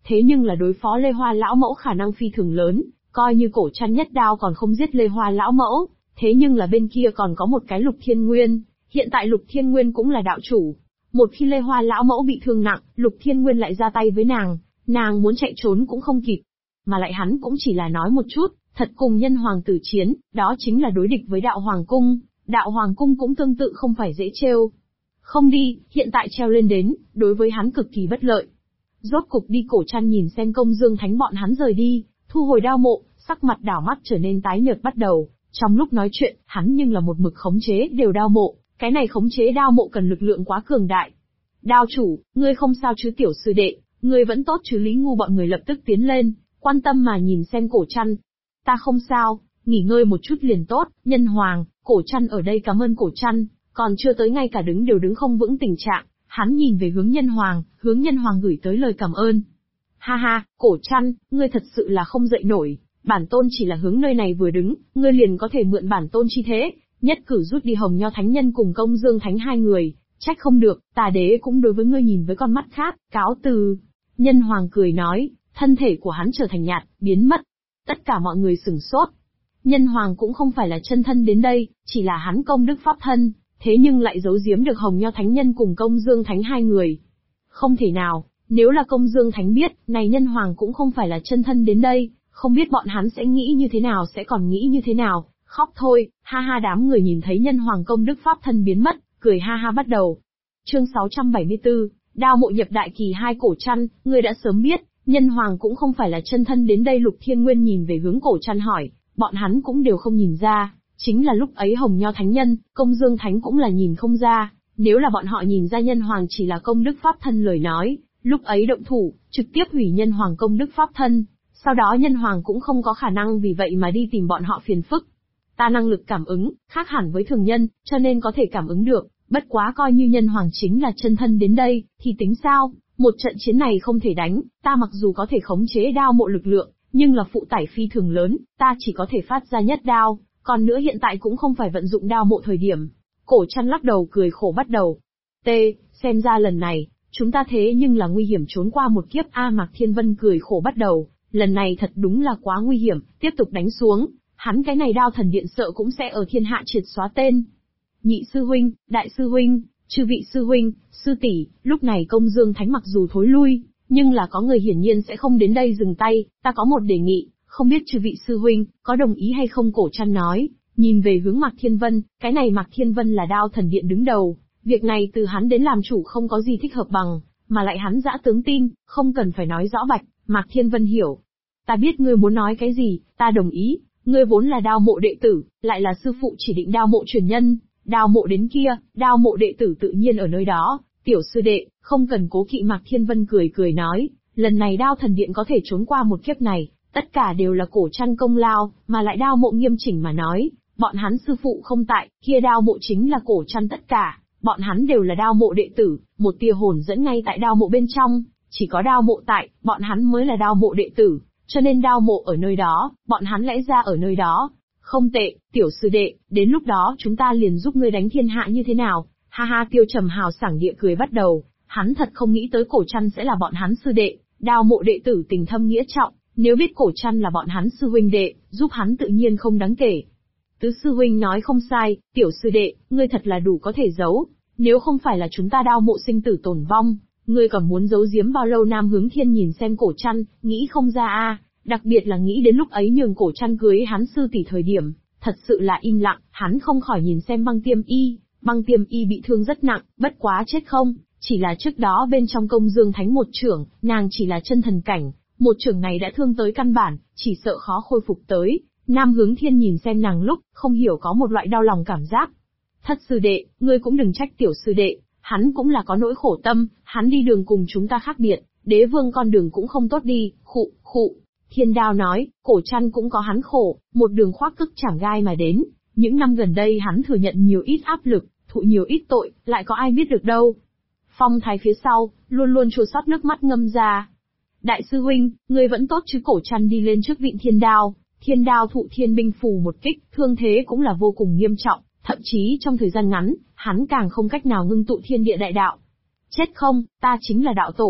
thế nhưng là đối phó Lê Hoa lão mẫu khả năng phi thường lớn, coi như Cổ Trăn nhất đao còn không giết Lê Hoa lão mẫu, thế nhưng là bên kia còn có một cái Lục Thiên Nguyên, hiện tại Lục Thiên Nguyên cũng là đạo chủ. Một khi Lê Hoa lão mẫu bị thương nặng, Lục Thiên Nguyên lại ra tay với nàng muốn chạy trốn cũng không kịp. Mà lại hắn cũng chỉ là nói một chút, thật cùng Nhân Hoàng tử chiến, đó chính là đối địch với Đạo Hoàng cung, Đạo Hoàng cung cũng tương tự không phải dễ trêu. Không đi, hiện tại treo lên đến, đối với hắn cực kỳ bất lợi. Rốt cục đi. Cổ Trăn nhìn xem Công Dương Thánh bọn hắn rời đi, thu hồi đao mộ, sắc mặt đảo mắt trở nên tái nhợt bắt đầu. Trong lúc nói chuyện, hắn nhưng là một mực khống chế đều đao mộ, cái này khống chế đao mộ cần lực lượng quá cường đại. Đao chủ, ngươi không sao chứ tiểu sư đệ, ngươi vẫn tốt chứ? Lý Ngu bọn người lập tức tiến lên, quan tâm mà nhìn xem Cổ Trăn. Ta không sao, nghỉ ngơi một chút liền tốt. Nhân Hoàng, Cổ Trăn ở đây cảm ơn Cổ Trăn, còn chưa tới ngay cả đứng đều đứng không vững tình trạng. Hắn nhìn về hướng Nhân Hoàng gửi tới lời cảm ơn. Ha ha, Cổ Trăn, ngươi thật sự là không dậy nổi, bản tôn chỉ là hướng nơi này vừa đứng, ngươi liền có thể mượn bản tôn chi thế, nhất cử rút đi Hồng Nho Thánh Nhân cùng Công Dương Thánh hai người, trách không được, tà đế cũng đối với ngươi nhìn với con mắt khác, cáo từ. Nhân Hoàng cười nói, thân thể của hắn trở thành nhạt, biến mất. Tất cả mọi người sửng sốt. Nhân Hoàng cũng không phải là chân thân đến đây, chỉ là hắn công đức pháp thân, thế nhưng lại giấu giếm được Hồng Nho Thánh Nhân cùng Công Dương Thánh hai người. Không thể nào, nếu là Công Dương Thánh biết, này Nhân Hoàng cũng không phải là chân thân đến đây, không biết bọn hắn sẽ nghĩ như thế nào, sẽ còn nghĩ như thế nào, khóc thôi. Ha ha, đám người nhìn thấy Nhân Hoàng công đức pháp thân biến mất, cười ha ha bắt đầu. Chương 674, đao mộ nhập đại kỳ hai. Cổ Trăn, ngươi đã sớm biết, Nhân Hoàng cũng không phải là chân thân đến đây. Lục Thiên Nguyên nhìn về hướng Cổ Trăn hỏi, bọn hắn cũng đều không nhìn ra, chính là lúc ấy Hồng Nho Thánh Nhân, Công Dương Thánh cũng là nhìn không ra, nếu là bọn họ nhìn ra Nhân Hoàng chỉ là công đức pháp thân lời nói, lúc ấy động thủ, trực tiếp hủy Nhân Hoàng công đức pháp thân, sau đó Nhân Hoàng cũng không có khả năng vì vậy mà đi tìm bọn họ phiền phức. Ta năng lực cảm ứng, khác hẳn với thường nhân, cho nên có thể cảm ứng được, bất quá coi như Nhân Hoàng chính là chân thân đến đây, thì tính sao, một trận chiến này không thể đánh, ta mặc dù có thể khống chế đao mộ lực lượng, nhưng là phụ tải phi thường lớn, ta chỉ có thể phát ra nhất đao, còn nữa hiện tại cũng không phải vận dụng đao mộ thời điểm. Cổ Trăn lắc đầu cười khổ bắt đầu. Xem ra lần này, chúng ta thế nhưng là nguy hiểm trốn qua một kiếp. Mạc Thiên Vân cười khổ bắt đầu, lần này thật đúng là quá nguy hiểm, tiếp tục đánh xuống, hắn cái này Đao Thần Điện sợ cũng sẽ ở thiên hạ triệt xóa tên. Nhị sư huynh, đại sư huynh, chư vị sư huynh, sư tỷ, lúc này Công Dương Thánh mặc dù thối lui, nhưng là có người hiển nhiên sẽ không đến đây dừng tay, ta có một đề nghị, không biết chư vị sư huynh, có đồng ý hay không? Cổ Trăn nói, nhìn về hướng Mạc Thiên Vân, cái này Mạc Thiên Vân là Đao Thần Điện đứng đầu, việc này từ hắn đến làm chủ không có gì thích hợp bằng, mà lại hắn dã tướng tin, không cần phải nói rõ bạch. Mạc Thiên Vân hiểu. Ta biết ngươi muốn nói cái gì, ta đồng ý, ngươi vốn là đao mộ đệ tử, lại là sư phụ chỉ định đao mộ truyền nhân, đao mộ đến kia, đao mộ đệ tử tự nhiên ở nơi đó, tiểu sư đệ, không cần cố kỵ. Mạc Thiên Vân cười cười nói, lần này Đao Thần Điện có thể trốn qua một kiếp này, tất cả đều là Cổ Trăn công lao, mà lại đao mộ nghiêm chỉnh mà nói, bọn hắn sư phụ không tại, kia đao mộ chính là Cổ Trăn tất cả, bọn hắn đều là đao mộ đệ tử, một tia hồn dẫn ngay tại đao mộ bên trong, chỉ có đao mộ tại, bọn hắn mới là đao mộ đệ tử, cho nên đao mộ ở nơi đó, bọn hắn lẽ ra ở nơi đó. Không tệ, tiểu sư đệ, đến lúc đó chúng ta liền giúp ngươi đánh thiên hạ như thế nào? Ha ha, Tiêu Trầm hào sảng địa cười bắt đầu, hắn thật không nghĩ tới Cổ Trăn sẽ là bọn hắn sư đệ, đao mộ đệ tử tình thâm nghĩa trọng, nếu biết Cổ Trăn là bọn hắn sư huynh đệ, giúp hắn tự nhiên không đáng kể. Tứ sư huynh nói không sai, tiểu sư đệ, ngươi thật là đủ có thể giấu, nếu không phải là chúng ta đao mộ sinh tử tồn vong, ngươi còn muốn giấu giếm bao lâu? Nam Hướng Thiên nhìn xem Cổ Trăn, nghĩ không ra a, đặc biệt là nghĩ đến lúc ấy nhường Cổ Trăn cưới hắn sư tỷ thời điểm, thật sự là im lặng, hắn không khỏi nhìn xem Băng Tiêm Y bị thương rất nặng, bất quá chết không, chỉ là trước đó bên trong Công Dương Thánh một chưởng, nàng chỉ là chân thần cảnh, một chưởng này đã thương tới căn bản, chỉ sợ khó khôi phục tới. Nam Hướng Thiên nhìn xem nàng lúc, không hiểu có một loại đau lòng cảm giác. Thất sư đệ, ngươi cũng đừng trách tiểu sư đệ, hắn cũng là có nỗi khổ tâm, hắn đi đường cùng chúng ta khác biệt, đế vương con đường cũng không tốt đi, khụ. Thiên Đao nói, Cổ Trăn cũng có hắn khổ, một đường khoác cức chảm gai mà đến, những năm gần đây hắn thừa nhận nhiều ít áp lực, thụ nhiều ít tội, lại có ai biết được đâu. Phong Thái phía sau, luôn luôn chua xót nước mắt ngâm ra. Đại sư huynh, ngươi vẫn tốt chứ? Cổ Trăn đi lên trước vịn Thiên Đao thụ Thiên Binh Phù một kích, thương thế cũng là vô cùng nghiêm trọng, thậm chí trong thời gian ngắn, hắn càng không cách nào ngưng tụ thiên địa đại đạo. Chết không, ta chính là đạo tổ,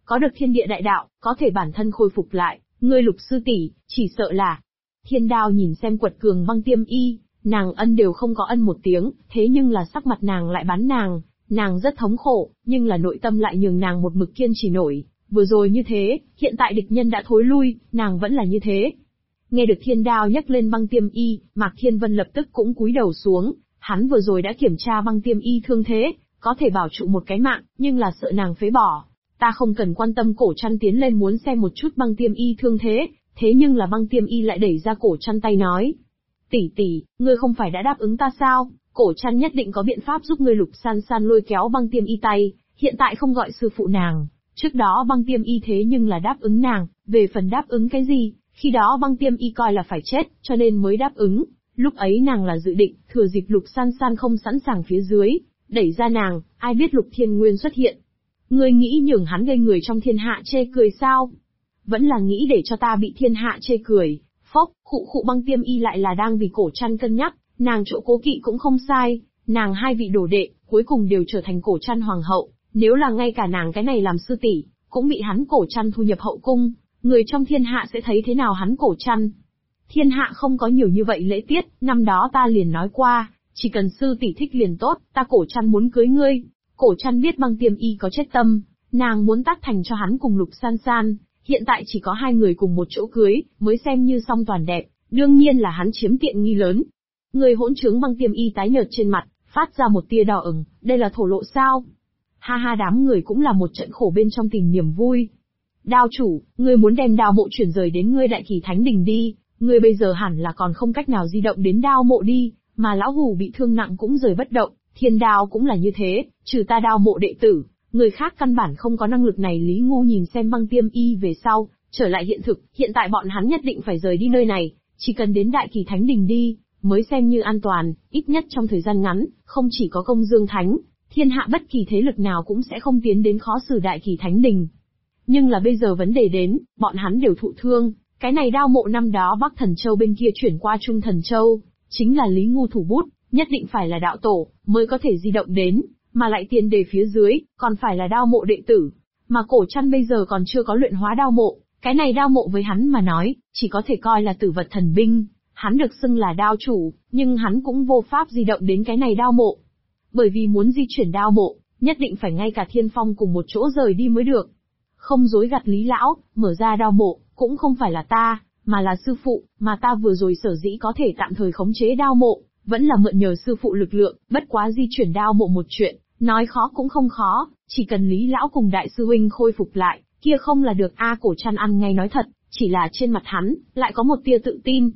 có được thiên địa đại đạo, có thể bản thân khôi phục lại, ngươi Lục sư tỷ, chỉ sợ là... Thiên Đao nhìn xem quật cường Băng Tiêm Y, nàng ân đều không có ân một tiếng, thế nhưng là sắc mặt nàng lại bắn nàng rất thống khổ, nhưng là nội tâm lại nhường nàng một mực kiên trì nổi, vừa rồi như thế, hiện tại địch nhân đã thối lui, nàng vẫn là như thế. Nghe được Thiên Đao nhắc lên Băng Tiêm Y, Mạc Thiên Vân lập tức cũng cúi đầu xuống, hắn vừa rồi đã kiểm tra Băng Tiêm Y thương thế, có thể bảo trụ một cái mạng, nhưng là sợ nàng phế bỏ. Ta không cần quan tâm, Cổ Trăn tiến lên muốn xem một chút Băng Tiêm Y thương thế, thế nhưng là Băng Tiêm Y lại đẩy ra Cổ Trăn tay nói. Tỷ tỷ, ngươi không phải đã đáp ứng ta sao, Cổ Trăn nhất định có biện pháp giúp ngươi. Lục San San lôi kéo Băng Tiêm Y tay, hiện tại không gọi sư phụ nàng. Trước đó Băng Tiêm Y thế nhưng là đáp ứng nàng, về phần đáp ứng cái gì, khi đó Băng Tiêm Y coi là phải chết, cho nên mới đáp ứng. Lúc ấy nàng là dự định, thừa dịp Lục San San không sẵn sàng phía dưới, đẩy ra nàng, ai biết Lục Thiên Nguyên xuất hiện. Ngươi nghĩ nhường hắn gây người trong thiên hạ chê cười sao? Vẫn là nghĩ để cho ta bị thiên hạ chê cười. Phốc, khụ Băng Tiêm Y lại là đang vì Cổ Trăn cân nhắc, nàng chỗ cố kỵ cũng không sai, nàng hai vị đồ đệ, cuối cùng đều trở thành Cổ Trăn hoàng hậu, nếu là ngay cả nàng cái này làm sư tỷ, cũng bị hắn Cổ Trăn thu nhập hậu cung, người trong thiên hạ sẽ thấy thế nào hắn Cổ Trăn? Thiên hạ không có nhiều như vậy lễ tiết, năm đó ta liền nói qua, chỉ cần sư tỷ thích liền tốt, ta Cổ Trăn muốn cưới ngươi. Cổ Trăn biết Băng Tiêm Y có chết tâm, nàng muốn tác thành cho hắn cùng Lục San San, hiện tại chỉ có hai người cùng một chỗ cưới, mới xem như song toàn đẹp, đương nhiên là hắn chiếm tiện nghi lớn. Người hỗn trướng. Băng Tiêm Y tái nhợt trên mặt, phát ra một tia đỏ ửng, đây là thổ lộ sao? Ha ha, đám người cũng là một trận khổ bên trong tìm niềm vui. Đao chủ, ngươi muốn đem Đao Mộ chuyển rời đến ngươi Đại Kỳ Thánh Đình đi, ngươi bây giờ hẳn là còn không cách nào di động đến Đao Mộ đi, mà lão hủ bị thương nặng cũng rời bất động, Thiên Đao cũng là như thế, trừ ta Đao Mộ đệ tử, người khác căn bản không có năng lực này. Lý Ngu nhìn xem Băng Tiêm Y về sau, trở lại hiện thực, hiện tại bọn hắn nhất định phải rời đi nơi này, chỉ cần đến Đại Kỳ Thánh Đình đi, mới xem như an toàn, ít nhất trong thời gian ngắn, không chỉ có Công Dương Thánh, thiên hạ bất kỳ thế lực nào cũng sẽ không tiến đến khó xử Đại Kỳ Thánh Đình. Nhưng là bây giờ vấn đề đến, bọn hắn đều thụ thương, cái này Đao Mộ năm đó Bắc Thần Châu bên kia chuyển qua Trung Thần Châu, chính là Lý Ngu thủ bút, nhất định phải là đạo tổ, mới có thể di động đến, mà lại tiền đề phía dưới, còn phải là Đao Mộ đệ tử. Mà Cổ Trăn bây giờ còn chưa có luyện hóa Đao Mộ, cái này Đao Mộ với hắn mà nói, chỉ có thể coi là tử vật thần binh, hắn được xưng là đao chủ, nhưng hắn cũng vô pháp di động đến cái này Đao Mộ. Bởi vì muốn di chuyển Đao Mộ, nhất định phải ngay cả Thiên Phong cùng một chỗ rời đi mới được. Không dối gạt Lý Lão, mở ra Đao Mộ, cũng không phải là ta, mà là sư phụ, mà ta vừa rồi sở dĩ có thể tạm thời khống chế Đao Mộ, vẫn là mượn nhờ sư phụ lực lượng, bất quá di chuyển Đao Mộ một chuyện, nói khó cũng không khó, chỉ cần Lý Lão cùng đại sư huynh khôi phục lại, kia không là được a. Cổ Trăn ăn ngay nói thật, chỉ là trên mặt hắn, lại có một tia tự tin.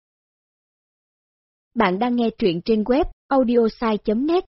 Bạn đang nghe truyện trên web, audiosai.net.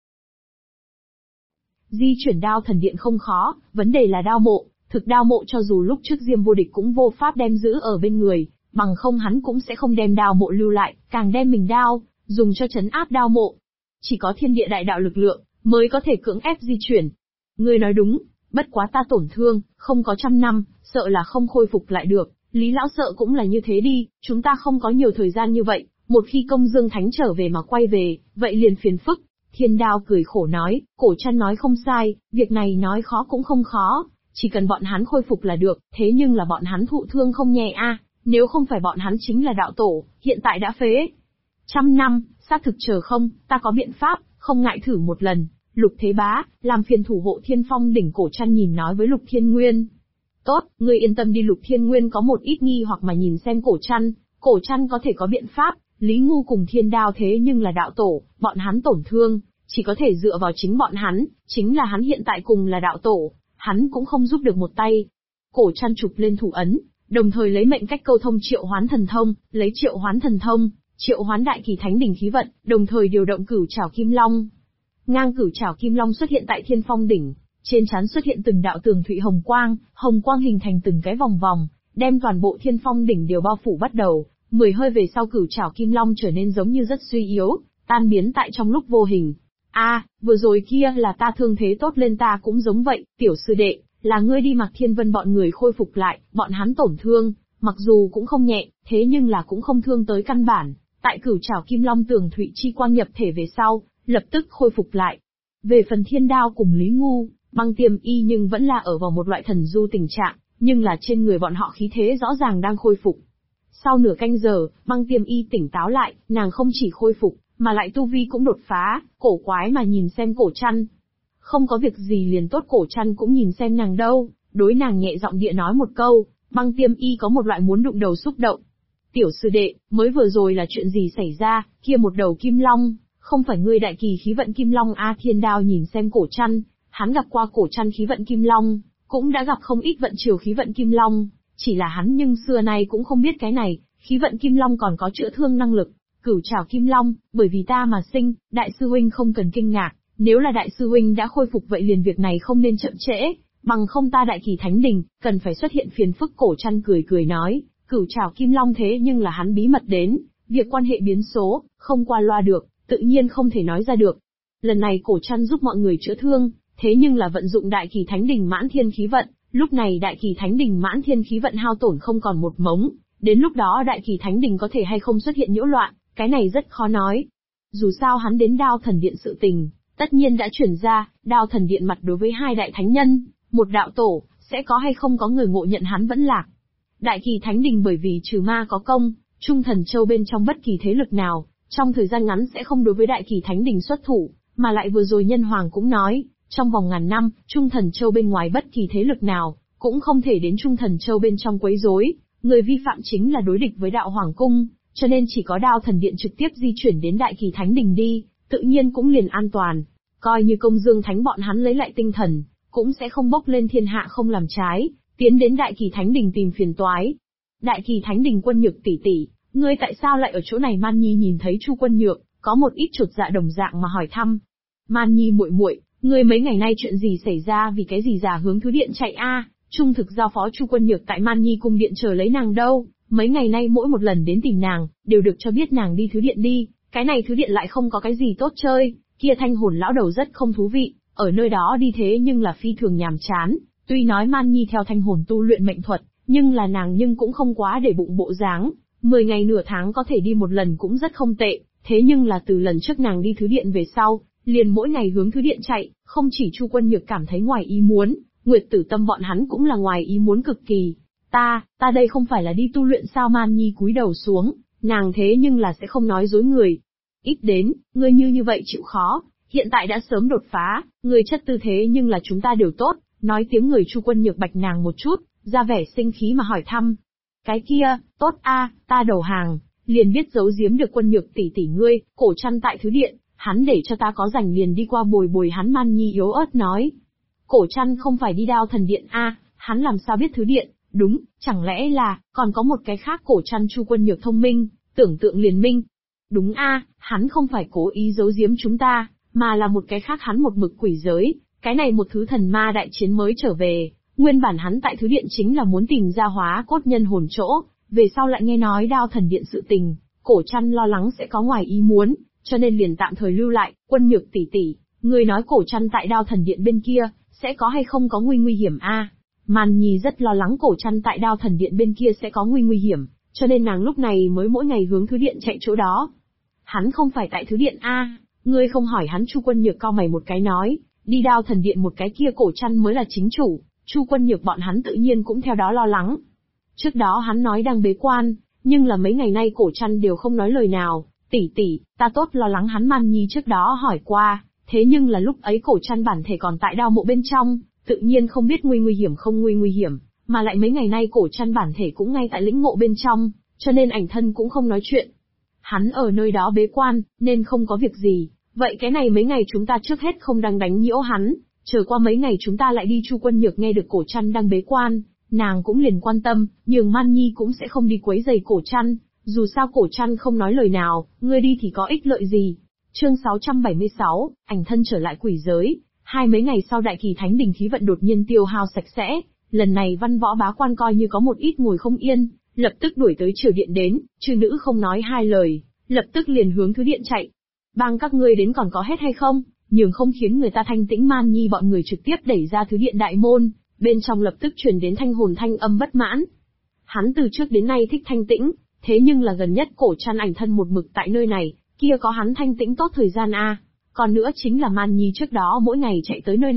Di chuyển Đao Thần Điện không khó, vấn đề là Đao Mộ, thực Đao Mộ cho dù lúc trước Diêm Vô Địch cũng vô pháp đem giữ ở bên người, bằng không hắn cũng sẽ không đem Đao Mộ lưu lại, càng đem mình đao, dùng cho trấn áp Đao Mộ. Chỉ có thiên địa đại đạo lực lượng, mới có thể cưỡng ép di chuyển. Ngươi nói đúng, bất quá ta tổn thương, không có 100 năm, sợ là không khôi phục lại được, Lý Lão sợ cũng là như thế đi, chúng ta không có nhiều thời gian như vậy, một khi Công Dương Thánh trở về mà quay về, vậy liền phiền phức. Thiên Đao cười khổ nói, Cổ Trăn nói không sai, việc này nói khó cũng không khó, chỉ cần bọn hắn khôi phục là được, thế nhưng là bọn hắn thụ thương không nhẹ a, nếu không phải bọn hắn chính là đạo tổ, hiện tại đã phế. 100 năm, xác thực chờ không, ta có biện pháp, không ngại thử một lần. Lục Thế Bá, làm phiền thủ hộ Thiên Phong đỉnh. Cổ Trăn nhìn nói với Lục Thiên Nguyên. Tốt, ngươi yên tâm đi. Lục Thiên Nguyên có một ít nghi hoặc mà nhìn xem Cổ Trăn có thể có biện pháp, Lý Ngu cùng Thiên Đao thế nhưng là đạo tổ, bọn hắn tổn thương, chỉ có thể dựa vào chính bọn hắn, chính là hắn hiện tại cùng là đạo tổ, hắn cũng không giúp được một tay. Cổ Trăn chụp lên thủ ấn, đồng thời lấy mệnh cách câu thông Triệu Hoán Thần Thông, lấy Triệu Hoán Thần Thông, triệu hoán Đại Kỳ Thánh Đỉnh khí vận, đồng thời điều động Cửu Trảo Kim Long. Ngang Cửu Trảo Kim Long xuất hiện tại Thiên Phong đỉnh, trên trán xuất hiện từng đạo tường thụy hồng quang hình thành từng cái vòng vòng, đem toàn bộ Thiên Phong đỉnh đều bao phủ. Bắt đầu, 10 hơi về sau Cửu Trảo Kim Long trở nên giống như rất suy yếu, tan biến tại trong lúc vô hình. Vừa rồi kia là ta thương thế tốt lên, ta cũng giống vậy, tiểu sư đệ, là ngươi đi. Mạc Thiên Vân bọn người khôi phục lại, bọn hắn tổn thương, mặc dù cũng không nhẹ, thế nhưng là cũng không thương tới căn bản. Tại Cửu Trảo Kim Long tường thụy chi quang nhập thể về sau, lập tức khôi phục lại. Về phần Thiên Đao cùng Lý Ngu, Băng Tiêm Y nhưng vẫn là ở vào một loại thần du tình trạng, nhưng là trên người bọn họ khí thế rõ ràng đang khôi phục. Sau nửa canh giờ, Băng Tiêm Y tỉnh táo lại, nàng không chỉ khôi phục, mà lại tu vi cũng đột phá, cổ quái mà nhìn xem Cổ Trăn. Không có việc gì liền tốt, Cổ Trăn cũng nhìn xem nàng đâu, đối nàng nhẹ giọng địa nói một câu. Băng Tiêm Y có một loại muốn đụng đầu xúc động. Tiểu sư đệ, mới vừa rồi là chuyện gì xảy ra, kia một đầu kim long, không phải ngươi đại kỳ khí vận kim long A Thiên Đao nhìn xem Cổ Trăn, hắn gặp qua Cổ Trăn khí vận kim long, cũng đã gặp không ít vận triều khí vận kim long, chỉ là hắn nhưng xưa nay cũng không biết cái này, khí vận kim long còn có chữa thương năng lực. Cửu trảo kim long, bởi vì ta mà sinh, đại sư huynh không cần kinh ngạc, nếu là đại sư huynh đã khôi phục vậy liền việc này không nên chậm trễ, bằng không ta đại kỳ thánh đình, cần phải xuất hiện phiền phức. Cổ Trăn cười cười nói, cửu trảo kim long thế nhưng là hắn bí mật đến, việc quan hệ biến số, không qua loa được, tự nhiên không thể nói ra được. Lần này Cổ Trăn giúp mọi người chữa thương, thế nhưng là vận dụng đại kỳ thánh đình mãn thiên khí vận, lúc này đại kỳ thánh đình mãn thiên khí vận hao tổn không còn một mống, đến lúc đó đại kỳ thánh đình có thể hay không xuất hiện nhiễu loạn, cái này rất khó nói. Dù sao hắn đến Đao Thần Điện sự tình, tất nhiên đã chuyển ra, Đao Thần Điện mặt đối với hai đại thánh nhân, một đạo tổ, sẽ có hay không có người ngộ nhận hắn vẫn lạc. Đại kỳ thánh đình bởi vì trừ ma có công, Trung Thần Châu bên trong bất kỳ thế lực nào, trong thời gian ngắn sẽ không đối với đại kỳ thánh đình xuất thủ, mà lại vừa rồi Nhân Hoàng cũng nói, trong vòng ngàn năm, Trung Thần Châu bên ngoài bất kỳ thế lực nào, cũng không thể đến Trung Thần Châu bên trong quấy rối, người vi phạm chính là đối địch với đạo Hoàng Cung, cho nên chỉ có Đao Thần Điện trực tiếp di chuyển đến đại kỳ thánh đình đi, tự nhiên cũng liền an toàn. Coi như Công Dương Thánh bọn hắn lấy lại tinh thần, cũng sẽ không bốc lên thiên hạ không làm trái, tiến đến đại kỳ thánh đình tìm phiền toái. Đại kỳ thánh đình Quân Nhược tỷ tỷ, ngươi tại sao lại ở chỗ này? Man Nhi nhìn thấy Chu Quân Nhược, có một ít chột dạ đồng dạng mà hỏi thăm. Man Nhi muội muội, ngươi mấy ngày nay chuyện gì xảy ra, vì cái gì già hướng thứ điện chạy a? Trung thực giao phó Chu Quân Nhược tại Man Nhi cung điện chờ lấy nàng đâu, mấy ngày nay mỗi một lần đến tìm nàng, đều được cho biết nàng đi thứ điện đi, cái này thứ điện lại không có cái gì tốt chơi, kia Thanh Hồn lão đầu rất không thú vị, ở nơi đó đi thế nhưng là phi thường nhàm chán, tuy nói Man Nhi theo Thanh Hồn tu luyện mệnh thuật, nhưng là nàng nhưng cũng không quá để bụng bộ dáng, 10 ngày nửa tháng có thể đi một lần cũng rất không tệ, thế nhưng là từ lần trước nàng đi thứ điện về sau, liền mỗi ngày hướng thứ điện chạy, không chỉ Chu Quân Nhược cảm thấy ngoài ý muốn, Nguyệt Tử Tâm bọn hắn cũng là ngoài ý muốn cực kỳ. Ta đây không phải là đi tu luyện sao? Man Nhi cúi đầu xuống, nàng thế nhưng là sẽ không nói dối người. Ít đến, ngươi như vậy chịu khó, hiện tại đã sớm đột phá, ngươi chất tư thế nhưng là chúng ta đều tốt, nói tiếng người. Chu Quân Nhược bạch nàng một chút, ra vẻ sinh khí mà hỏi thăm. Cái kia, tốt a, ta đầu hàng, liền biết giấu giếm được Quân Nhược tỷ tỷ ngươi. Cổ Trăn tại thứ điện, hắn để cho ta có rảnh liền đi qua bồi bồi hắn. Man Nhi yếu ớt nói. Cổ Trăn không phải đi Đao Thần Điện a, hắn làm sao biết thứ điện? Đúng, chẳng lẽ là, còn có một cái khác? Cổ Trăn Chu Quân Nhược thông minh, tưởng tượng liền minh. Đúng a, hắn không phải cố ý giấu giếm chúng ta, mà là một cái khác. Hắn một mực quỷ giới, cái này một thứ thần ma đại chiến mới trở về, nguyên bản hắn tại thứ điện chính là muốn tìm ra hóa cốt nhân hồn chỗ, về sau lại nghe nói Đao Thần Điện sự tình, Cổ Trăn lo lắng sẽ có ngoài ý muốn, cho nên liền tạm thời lưu lại. Quân Nhược tỷ tỷ, người nói Cổ Trăn tại Đao Thần Điện bên kia, sẽ có hay không có nguy hiểm a? Man Nhi rất lo lắng Cổ Trăn tại Đao Thần Điện bên kia sẽ có nguy hiểm, cho nên nàng lúc này mới mỗi ngày hướng thứ điện chạy chỗ đó. Hắn không phải tại thứ điện a, ngươi không hỏi hắn? Chu Quân Nhược cau mày một cái nói, đi Đao Thần Điện một cái kia Cổ Trăn mới là chính chủ. Chu Quân Nhược bọn hắn tự nhiên cũng theo đó lo lắng. Trước đó hắn nói đang bế quan, nhưng là mấy ngày nay Cổ Trăn đều không nói lời nào. Tỷ tỷ, ta tốt lo lắng hắn. Man Nhi trước đó hỏi qua, thế nhưng là lúc ấy Cổ Trăn bản thể còn tại đao mộ bên trong, tự nhiên không biết nguy hiểm không nguy hiểm, mà lại mấy ngày nay Cổ Trăn bản thể cũng ngay tại lĩnh ngộ bên trong, cho nên ảnh thân cũng không nói chuyện. Hắn ở nơi đó bế quan, nên không có việc gì, vậy cái này mấy ngày chúng ta trước hết không đang đánh nhiễu hắn, chờ qua mấy ngày chúng ta lại đi. Chu Quân Nhược nghe được Cổ Trăn đang bế quan, nàng cũng liền quan tâm, nhường Man Nhi cũng sẽ không đi quấy rầy Cổ Trăn, dù sao Cổ Trăn không nói lời nào, ngươi đi thì có ích lợi gì. Chương 676, ảnh thân trở lại quỷ giới. Mấy ngày sau đại kỳ thánh đình khí vận đột nhiên tiêu hao sạch sẽ, lần này văn võ bá quan coi như có một ít ngồi không yên, lập tức đuổi tới triều điện đến, chư nữ không nói hai lời, lập tức liền hướng thứ điện chạy. Bang các ngươi đến còn có hết hay không, nhường không khiến người ta thanh tĩnh. Man Nhi bọn người trực tiếp đẩy ra thứ điện đại môn, bên trong lập tức truyền đến Thanh Hồn thanh âm bất mãn. Hắn từ trước đến nay thích thanh tĩnh, thế nhưng là gần nhất Cổ Trăn ảnh thân một mực tại nơi này, kia có hắn thanh tĩnh tốt thời gian a. Còn nữa chính là Man Nhi trước đó mỗi ngày chạy tới nơi này,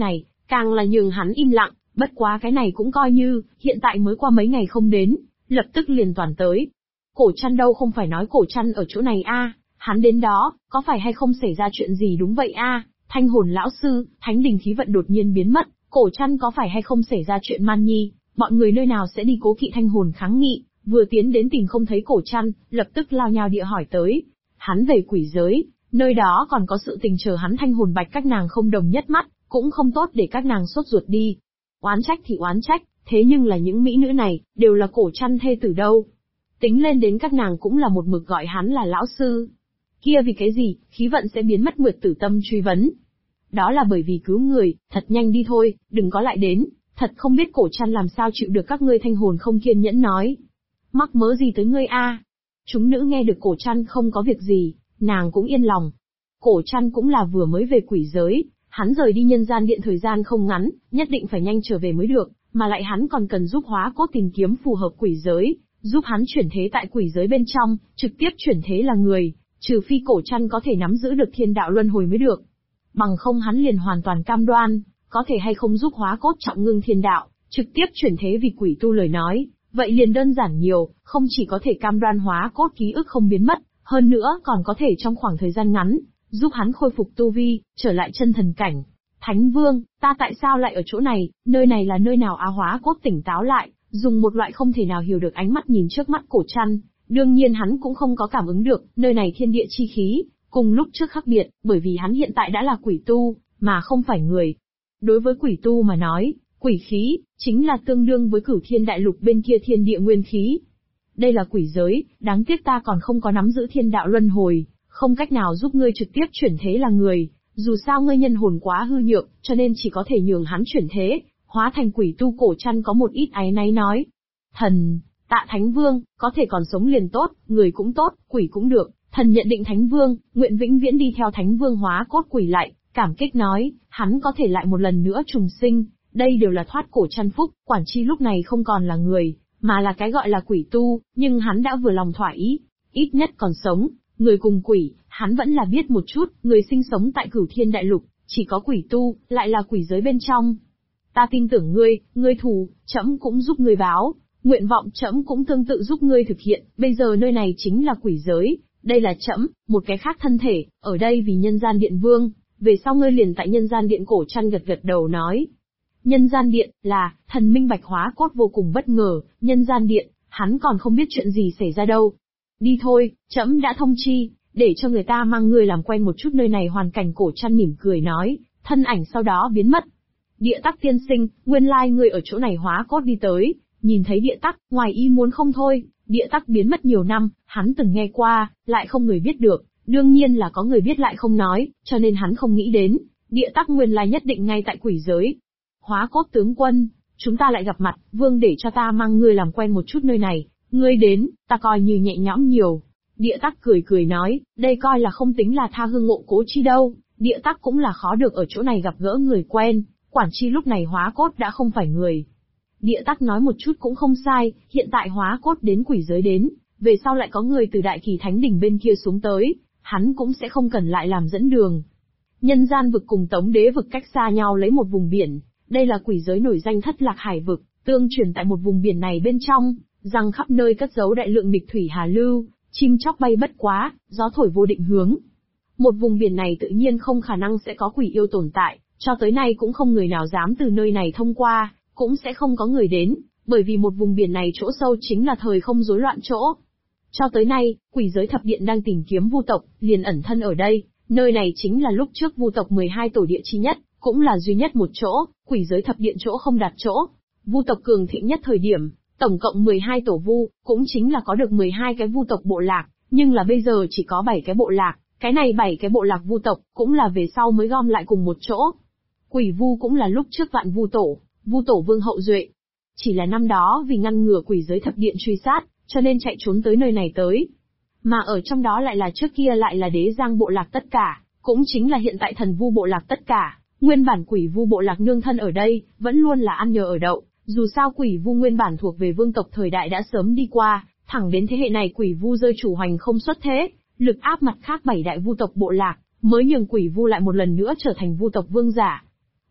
càng là nhường hắn im lặng, bất quá cái này cũng coi như, hiện tại mới qua mấy ngày không đến, lập tức liền toàn tới. Cổ Trăn đâu không phải nói Cổ Trăn ở chỗ này a, hắn đến đó, có phải hay không xảy ra chuyện gì đúng vậy a? Thanh hồn lão sư, thánh đình khí vận đột nhiên biến mất, Cổ Trăn có phải hay không xảy ra chuyện man nhi, bọn người nơi nào sẽ đi cố kỵ thanh hồn kháng nghị, vừa tiến đến tìm không thấy Cổ Trăn, lập tức lao nhao địa hỏi tới. Hắn về quỷ giới, nơi đó còn có sự tình chờ hắn thanh hồn bạch các nàng không đồng nhất mắt, cũng không tốt để các nàng sốt ruột đi. Oán trách thì oán trách, thế nhưng là những mỹ nữ này, đều là Cổ Trăn thê tử đâu. Tính lên đến các nàng cũng là một mực gọi hắn là lão sư. Kia vì cái gì, khí vận sẽ biến mất Nguyệt Tử Tâm truy vấn. Đó là bởi vì cứu người, thật nhanh đi thôi, đừng có lại đến, thật không biết Cổ Trăn làm sao chịu được các ngươi thanh hồn không kiên nhẫn nói. Mắc mớ gì tới ngươi a? Chúng nữ nghe được Cổ Trăn không có việc gì, nàng cũng yên lòng. Cổ Trăn cũng là vừa mới về quỷ giới, hắn rời đi nhân gian điện thời gian không ngắn, nhất định phải nhanh trở về mới được, mà lại hắn còn cần giúp hóa cốt tìm kiếm phù hợp quỷ giới, giúp hắn chuyển thế tại quỷ giới bên trong, trực tiếp chuyển thế là người, trừ phi Cổ Trăn có thể nắm giữ được thiên đạo luân hồi mới được. Bằng không hắn liền hoàn toàn cam đoan, có thể hay không giúp hóa cốt trọng ngưng thiên đạo, trực tiếp chuyển thế vì quỷ tu lời nói, vậy liền đơn giản nhiều, không chỉ có thể cam đoan hóa cốt ký ức không biến mất, hơn nữa còn có thể trong khoảng thời gian ngắn, giúp hắn khôi phục tu vi, trở lại chân thần cảnh. Thánh Vương, ta tại sao lại ở chỗ này, nơi này là nơi nào? Á Hóa Cốt tỉnh táo lại, dùng một loại không thể nào hiểu được ánh mắt nhìn trước mắt Cổ Trăn, đương nhiên hắn cũng không có cảm ứng được, nơi này thiên địa chi khí, cùng lúc trước khác biệt, bởi vì hắn hiện tại đã là quỷ tu, mà không phải người. Đối với quỷ tu mà nói, quỷ khí, chính là tương đương với Cửu Thiên Đại Lục bên kia thiên địa nguyên khí. Đây là quỷ giới, đáng tiếc ta còn không có nắm giữ thiên đạo luân hồi, không cách nào giúp ngươi trực tiếp chuyển thế là người, dù sao ngươi nhân hồn quá hư nhược, cho nên chỉ có thể nhường hắn chuyển thế, hóa thành quỷ tu. Cổ Trăn có một ít áy náy nói. Thần, tạ Thánh Vương, có thể còn sống liền tốt, người cũng tốt, quỷ cũng được, thần nhận định Thánh Vương, nguyện vĩnh viễn đi theo Thánh Vương hóa cốt quỷ lại, cảm kích nói, hắn có thể lại một lần nữa trùng sinh, đây đều là thoát Cổ Trăn phúc, quản chi lúc này không còn là người, mà là cái gọi là quỷ tu, nhưng hắn đã vừa lòng thỏa ý, ít nhất còn sống. Người cùng quỷ, hắn vẫn là biết một chút, người sinh sống tại Cửu Thiên Đại Lục, chỉ có quỷ tu, lại là quỷ giới bên trong. Ta tin tưởng ngươi thù, trẫm cũng giúp ngươi báo, nguyện vọng trẫm cũng tương tự giúp ngươi thực hiện, bây giờ nơi này chính là quỷ giới, đây là trẫm, một cái khác thân thể, ở đây vì nhân gian điện vương, về sau ngươi liền tại nhân gian điện. Cổ Trăn gật gật đầu nói. Nhân gian điện, là, thần minh Bạch Hóa Cốt vô cùng bất ngờ, nhân gian điện, hắn còn không biết chuyện gì xảy ra đâu. Đi thôi, trẫm đã thông chi, để cho người ta mang ngươi làm quen một chút nơi này hoàn cảnh. Cổ Trăn mỉm cười nói, thân ảnh sau đó biến mất. Địa Tắc tiên sinh, nguyên lai ngươi ở chỗ này. Hóa Cốt đi tới, nhìn thấy Địa Tắc, ngoài ý muốn không thôi, Địa Tắc biến mất nhiều năm, hắn từng nghe qua, lại không người biết được, đương nhiên là có người biết lại không nói, cho nên hắn không nghĩ đến, Địa Tắc nguyên lai nhất định ngay tại quỷ giới. Hóa Cốt tướng quân, chúng ta lại gặp mặt, vương để cho ta mang ngươi làm quen một chút nơi này. Ngươi đến, ta coi như nhẹ nhõm nhiều. Địa Tắc cười cười nói, đây coi là không tính là tha hương ngộ cố chi đâu, Địa Tắc cũng là khó được ở chỗ này gặp gỡ người quen, quản chi lúc này Hóa Cốt đã không phải người. Địa Tắc nói một chút cũng không sai, hiện tại Hóa Cốt đến quỷ giới đến, về sau lại có người từ Đại Kỳ Thánh Đỉnh bên kia xuống tới, hắn cũng sẽ không cần lại làm dẫn đường. Nhân gian vực cùng Tống Đế vực cách xa nhau lấy một vùng biển, đây là quỷ giới nổi danh Thất Lạc Hải vực, tương truyền tại một vùng biển này bên trong, rằng khắp nơi cất giấu đại lượng nghịch thủy hà lưu, chim chóc bay bất quá, gió thổi vô định hướng. Một vùng biển này tự nhiên không khả năng sẽ có quỷ yêu tồn tại, cho tới nay cũng không người nào dám từ nơi này thông qua, cũng sẽ không có người đến, bởi vì một vùng biển này chỗ sâu chính là thời không rối loạn chỗ. Cho tới nay, quỷ giới thập điện đang tìm kiếm vu tộc, liền ẩn thân ở đây, nơi này chính là lúc trước vu tộc 12 tổ địa chi nhất, cũng là duy nhất một chỗ, quỷ giới thập điện chỗ không đặt chỗ. Vu tộc cường thịnh nhất thời điểm, tổng cộng 12 tổ vu, cũng chính là có được 12 cái vu tộc bộ lạc, nhưng là bây giờ chỉ có 7 cái bộ lạc, cái này 7 cái bộ lạc vu tộc, cũng là về sau mới gom lại cùng một chỗ. Quỷ vu cũng là lúc trước vạn vu tổ vương hậu duệ. Chỉ là năm đó vì ngăn ngừa quỷ giới thập điện truy sát, cho nên chạy trốn tới nơi này tới. Mà ở trong đó lại là trước kia lại là đế giang bộ lạc tất cả, cũng chính là hiện tại thần vu bộ lạc tất cả. Nguyên bản quỷ vu bộ lạc nương thân ở đây, vẫn luôn là ăn nhờ ở đậu, dù sao quỷ vu nguyên bản thuộc về vương tộc thời đại đã sớm đi qua, thẳng đến thế hệ này quỷ vu rơi chủ hoành không xuất thế, lực áp mặt khác 7 đại vu tộc bộ lạc, mới nhường quỷ vu lại một lần nữa trở thành vu tộc vương giả.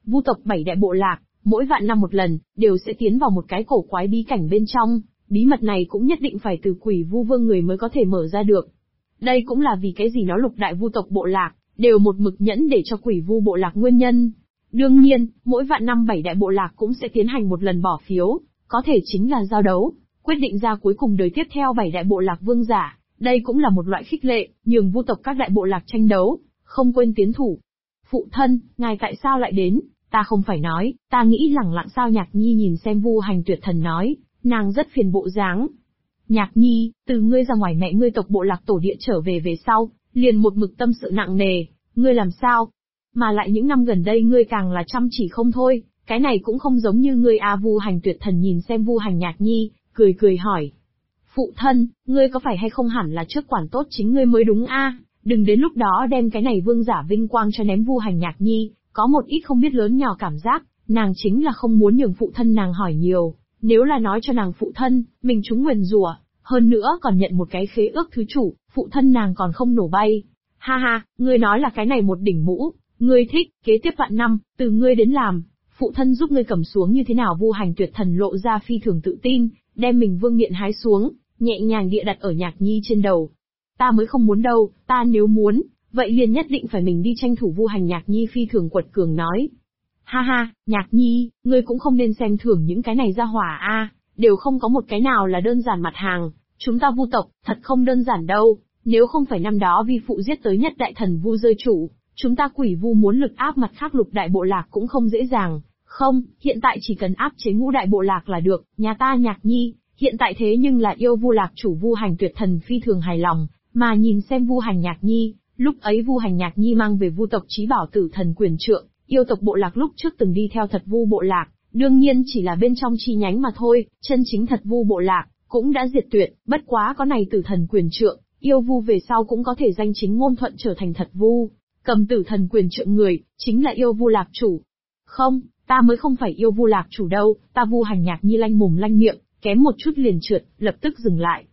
Vu tộc 7 đại bộ lạc, mỗi vạn năm một lần, đều sẽ tiến vào một cái cổ quái bí cảnh bên trong, bí mật này cũng nhất định phải từ Quỷ Vu Vương người mới có thể mở ra được. Đây cũng là vì cái gì nó Lục đại vu tộc bộ lạc, đều một mực nhẫn để cho Quỷ Vu bộ lạc nguyên nhân. Đương nhiên, mỗi vạn năm 7 đại bộ lạc cũng sẽ tiến hành một lần bỏ phiếu, có thể chính là giao đấu, quyết định ra cuối cùng đời tiếp theo 7 đại bộ lạc vương giả. Đây cũng là một loại khích lệ, nhường vu tộc các đại bộ lạc tranh đấu, không quên tiến thủ. Phụ thân, ngài tại sao lại đến? Ta không phải nói, ta nghĩ lẳng lặng sao. Nhạc Nhi nhìn xem Vu Hành Tuyệt Thần nói, nàng rất phiền bộ dáng. Nhạc Nhi, từ ngươi ra ngoài mẹ ngươi tộc bộ lạc tổ địa trở về sau, liền một mực tâm sự nặng nề, ngươi làm sao? Mà lại những năm gần đây ngươi càng là chăm chỉ không thôi, cái này cũng không giống như ngươi a. Vu Hành Tuyệt Thần nhìn xem Vu Hành Nhạc Nhi, cười cười hỏi. Phụ thân, ngươi có phải hay không hẳn là trước quản tốt chính ngươi mới đúng a, đừng đến lúc đó đem cái này vương giả vinh quang cho ném. Vu Hành Nhạc Nhi, có một ít không biết lớn nhỏ cảm giác, nàng chính là không muốn nhường phụ thân nàng hỏi nhiều, nếu là nói cho nàng phụ thân, mình trúng nguyền rủa, hơn nữa còn nhận một cái khế ước thứ chủ, phụ thân nàng còn không nổ bay. Ha ha, ngươi nói là cái này một đỉnh mũ, ngươi thích, kế tiếp vạn năm, từ ngươi đến làm, phụ thân giúp ngươi cầm xuống như thế nào? Vu Hành Tuyệt Thần lộ ra phi thường tự tin, đem mình vương miện hái xuống, nhẹ nhàng địa đặt ở Nhạc Nhi trên đầu. Ta mới không muốn đâu, ta nếu muốn, vậy liền nhất định phải mình đi tranh thủ. Vu Hành Nhạc Nhi phi thường quật cường nói. Ha ha, Nhạc Nhi, ngươi cũng không nên xem thường những cái này ra hỏa a, đều không có một cái nào là đơn giản mặt hàng, chúng ta Vu tộc, thật không đơn giản đâu, nếu không phải năm đó vi phụ giết tới nhất đại thần Vu rơi chủ, chúng ta Quỷ Vu muốn lực áp mặt khác Lục đại bộ lạc cũng không dễ dàng. Không, hiện tại chỉ cần áp chế Ngũ đại bộ lạc là được. Nhà ta Nhạc Nhi, hiện tại thế nhưng là yêu Vu lạc chủ. Vu Hành Tuyệt Thần phi thường hài lòng, mà nhìn xem Vu Hành Nhạc Nhi, lúc ấy Vu Hành Nhạc Nhi mang về Vu tộc chí bảo Tử Thần Quyền Trượng, yêu tộc bộ lạc lúc trước từng đi theo Thật Vu bộ lạc, đương nhiên chỉ là bên trong chi nhánh mà thôi, chân chính Thật Vu bộ lạc cũng đã diệt tuyệt, bất quá có này Tử Thần Quyền Trượng, yêu Vu về sau cũng có thể danh chính ngôn thuận trở thành Thật Vu. Cầm Tử Thần Quyền Trượng người, chính là yêu Vu lạc chủ. Không, ta mới không phải yêu Vu lạc chủ đâu, ta. Vu Hành Nhạc Nhi lanh mồm lanh miệng, kém một chút liền trượt, lập tức dừng lại.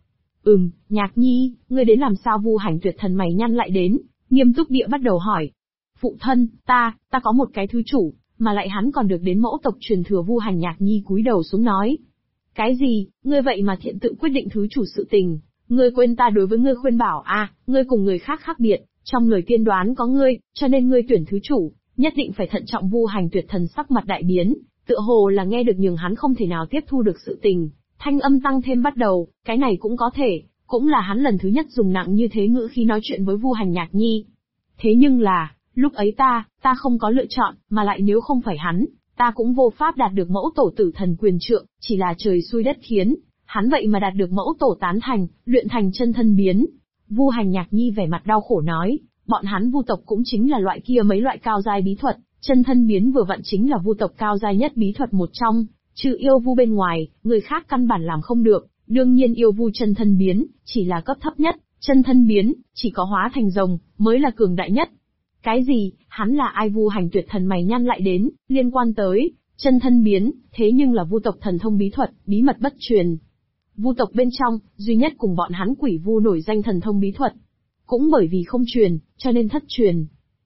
Nhạc Nhi, ngươi đến làm sao? Vu Hành Tuyệt Thần mày nhăn lại đến, nghiêm túc địa bắt đầu hỏi. Phụ thân, ta có một cái thứ chủ, mà lại hắn còn được đến mẫu tộc truyền thừa. Vu Hành Nhạc Nhi cúi đầu xuống nói. Cái gì, ngươi vậy mà thiện tự quyết định thứ chủ sự tình, ngươi quên ta đối với ngươi khuyên bảo a, ngươi cùng người khác khác biệt, trong lời tiên đoán có ngươi, cho nên ngươi tuyển thứ chủ, nhất định phải thận trọng. Vu Hành Tuyệt Thần sắc mặt đại biến, tựa hồ là nghe được nhường hắn không thể nào tiếp thu được sự tình, thanh âm tăng thêm bắt đầu, cái này cũng có thể, cũng là hắn lần thứ nhất dùng nặng như thế ngữ khí nói chuyện với Vu Hành Nhạc Nhi. Thế nhưng là, lúc ấy ta không có lựa chọn, mà lại nếu không phải hắn, ta cũng vô pháp đạt được mẫu tổ Tử Thần Quyền Trượng, chỉ là trời xui đất khiến, hắn vậy mà đạt được mẫu tổ tán thành, luyện thành chân thân biến. Vu Hành Nhạc Nhi vẻ mặt đau khổ nói, bọn hắn Vu tộc cũng chính là loại kia mấy loại cao giai bí thuật, chân thân biến vừa vặn chính là Vu tộc cao giai nhất bí thuật một trong, trừ yêu Vu bên ngoài, người khác căn bản làm không được. Đương nhiên yêu Vu chân thân biến, chỉ là cấp thấp nhất, chân thân biến, chỉ có hóa thành rồng, mới là cường đại nhất. Cái gì, hắn là ai? Vu Hành Tuyệt Thần mày nhăn lại đến, liên quan tới chân thân biến, thế nhưng là Vu tộc thần thông bí thuật, bí mật bất truyền. Vu tộc bên trong, duy nhất cùng bọn hắn Quỷ Vu nổi danh thần thông bí thuật. Cũng bởi vì không truyền, cho nên thất truyền.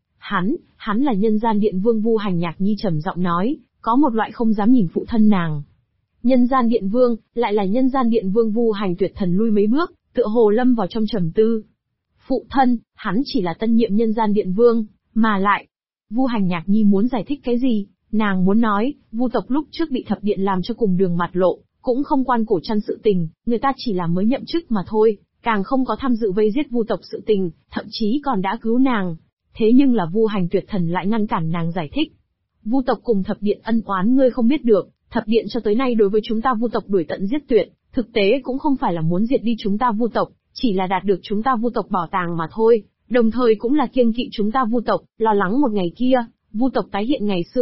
Hắn là Nhân Gian Điện Vương. Vu Hành Nhạc Nhi trầm giọng nói, có một loại không dám nhìn phụ thân nàng. Nhân Gian Điện Vương, lại là Nhân Gian Điện Vương. Vu Hành Tuyệt Thần lui mấy bước, tựa hồ lâm vào trong trầm tư. Phụ thân, hắn chỉ là tân nhiệm Nhân Gian Điện Vương, mà lại. Vu Hành Nhạc Nhi muốn giải thích cái gì, nàng muốn nói, Vu tộc lúc trước bị thập điện làm cho cùng đường mặt lộ, cũng không quan cổ chăn sự tình, người ta chỉ là mới nhậm chức mà thôi, càng không có tham dự vây giết Vu tộc sự tình, thậm chí còn đã cứu nàng. Thế nhưng là Vu Hành Tuyệt Thần lại ngăn cản nàng giải thích. Vu tộc cùng thập điện ân oán ngươi không biết được, thập điện cho tới nay đối với chúng ta Vu tộc đuổi tận giết tuyệt, thực tế cũng không phải là muốn diệt đi chúng ta Vu tộc, chỉ là đạt được chúng ta Vu tộc bảo tàng mà thôi, đồng thời cũng là kiêng kỵ chúng ta Vu tộc, lo lắng một ngày kia, Vu tộc tái hiện ngày xưa